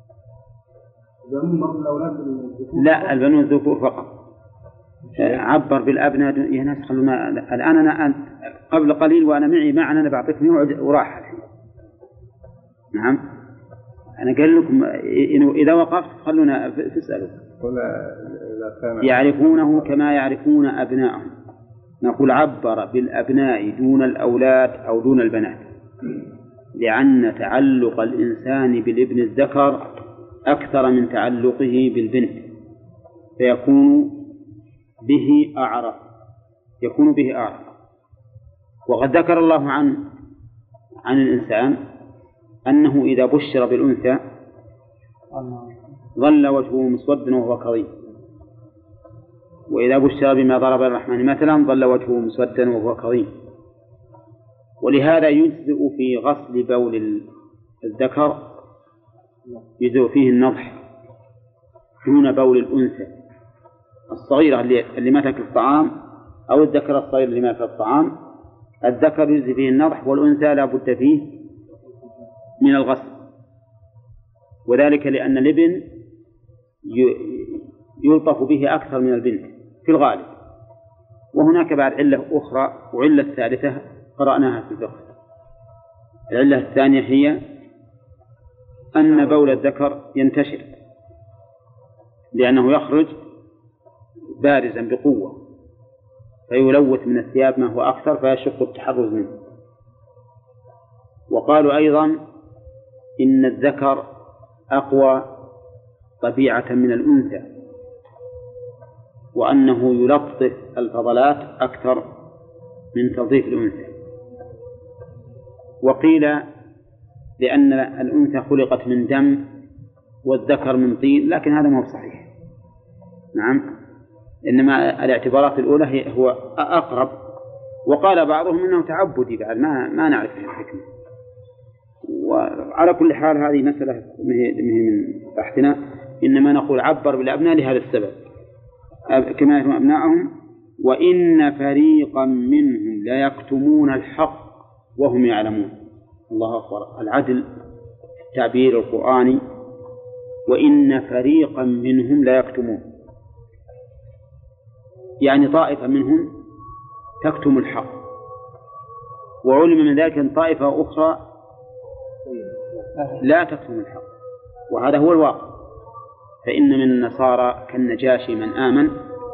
برضو الأولاد الذكور؟ لا، البنون الذكور فقط. عبر بالأبناء يا ناس خلونا الآن. أنا قبل قليل وأنا معي معنى أنا بعطيكم موعد وراح الحين. نعم، أنا قال لكم إنه إذا وقفت خلونا تسألوا. يعرفونه كما يعرفون أبناءهم. نقول عبر بالأبناء دون الأولاد أو دون البنات، لأن تعلق الإنسان بالابن الذكر أكثر من تعلقه بالبنت، فيكون به أعرف. وقد ذكر الله عن الإنسان أنه إذا بشر بالأنثى ظل وجهه مسودا وهو كظيم، وإذا بشر بما ضرب الرحمن مثلا ظل وجهه مسودا وهو كظيم. ولهذا يجزئ في غسل بول الذكر، يجزئ فيه النضح دون بول الأنثى الصغيرة اللي ما تأكل الطعام، أو الذكر الصغير اللي ما يأكل الطعام. الذكر يجزئ فيه النضح، والأنثى لا بد فيه من الغسل، وذلك لأن الابن يلطف به أكثر من البنت في الغالب. وهناك بعد علة أخرى، وعلة ثالثة قرأناها في الفقه. العلة الثانية هي أن بول الذكر ينتشر، لأنه يخرج بارزا بقوة، فيلوث من الثياب ما هو أكثر، فيشق التحرز منه. وقالوا أيضا إن الذكر أقوى طبيعة من الأنثى، وأنه يلطف الفضلات أكثر من تلطيف الأنثى. وقيل لأن الأنثى خلقت من دم والذكر من طين، لكن هذا ما هو صحيح. نعم، إنما الاعتبارات الأولى هو أقرب. وقال بعضهم إنه تعبدي، بعد ما نعرف الحكمة. وعلى كل حال هذه مسألة من بحثنا، إنما نقول عبر بالأبناء لهذا السبب كما يفهم أبناءهم. وإن فريقا منهم لا يكتمون الحق وهم يعلمون. الله أكبر، العدل في التعبير القرآني. وإن فريقا منهم لا يكتمون، يعني طائفة منهم تكتم الحق، وعلم من ذلك أن طائفة أخرى لا تكتم الحق، وهذا هو الواقع. فإن من النصارى كالنجاشي من آمن،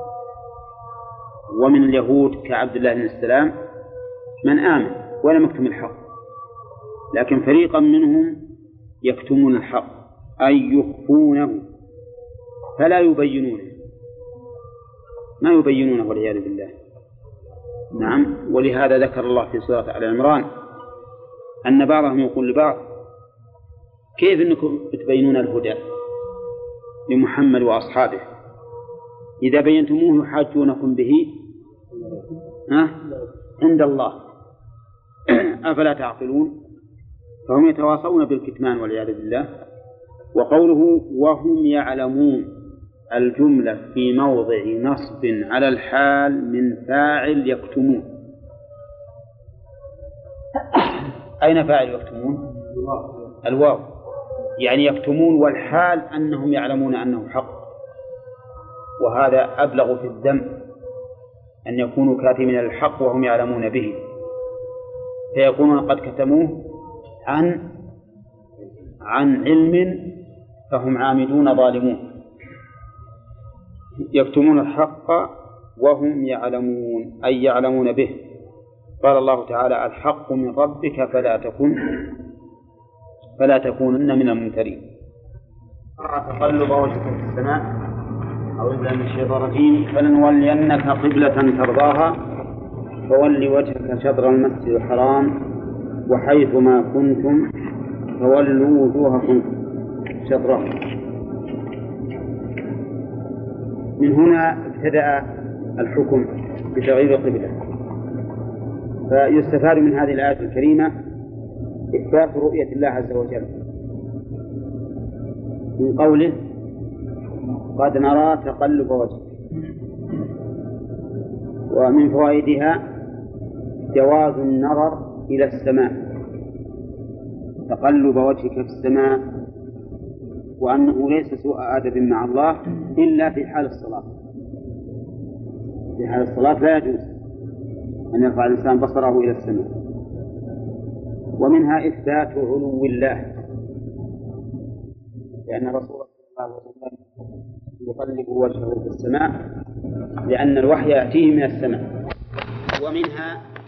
ومن اليهود كعبد الله بن السلام من آمن ولم يكتم الحق. لكن فريقا منهم يكتمون الحق، أي يخفونه فلا يبينونه، ما يبينونه والعياذ بالله. نعم، ولهذا ذكر الله في سورة آل عمران أن بعضهم يقول لبعض: كيف أنكم تبينون الهدى لمحمد وأصحابه إذا بينتموه يحاجونكم به عند الله، أفلا تعقلون؟ فهم يتواصون بالكتمان والعياذ بالله. وقوله وهم يعلمون، الجملة في موضع نصب على الحال من فاعل يكتمون. أين فاعل يكتمون؟ الواو، يعني يكتمون والحال أنهم يعلمون أنه حق. وهذا أبلغ في الذم، أن يكونوا كاتمين الحق وهم يعلمون به، فيكونون قد كتموه عن علم، فهم عامدون ظالمون. يكتمون الحق وهم يعلمون، أي يعلمون به قال الله تعالى: الحق من ربك فلا تكونن من الممترين. تقلب وجهك في السماء أعوذ بالله من الشيطان الرجيم. فلنولينك قبلة ترضاها فول وجهك شطر المسجد الحرام وحيث ما كنتم فولوا وجوهكم شطره. من هنا ابتدأ الحكم بتغيير القبلة. فيستفاد من هذه الآية الكريمة إثبات رؤية الله عز وجل من قوله: قد نرى تقلب وجهك. ومن فوائدها جواز النظر إلى السماء، تقلب وجهك في السماء، وأنه ليس سوء أدب مع الله إلا في حال الصلاة. في حال الصلاة لا يجوز أن يرفع الإنسان بصره إلى السماء. ومنها إثبات علو الله، لأن رسول الله صلى الله عليه وسلم يقلب وجهه في السماء لأن الوحي يأتيه من السماء. ومنها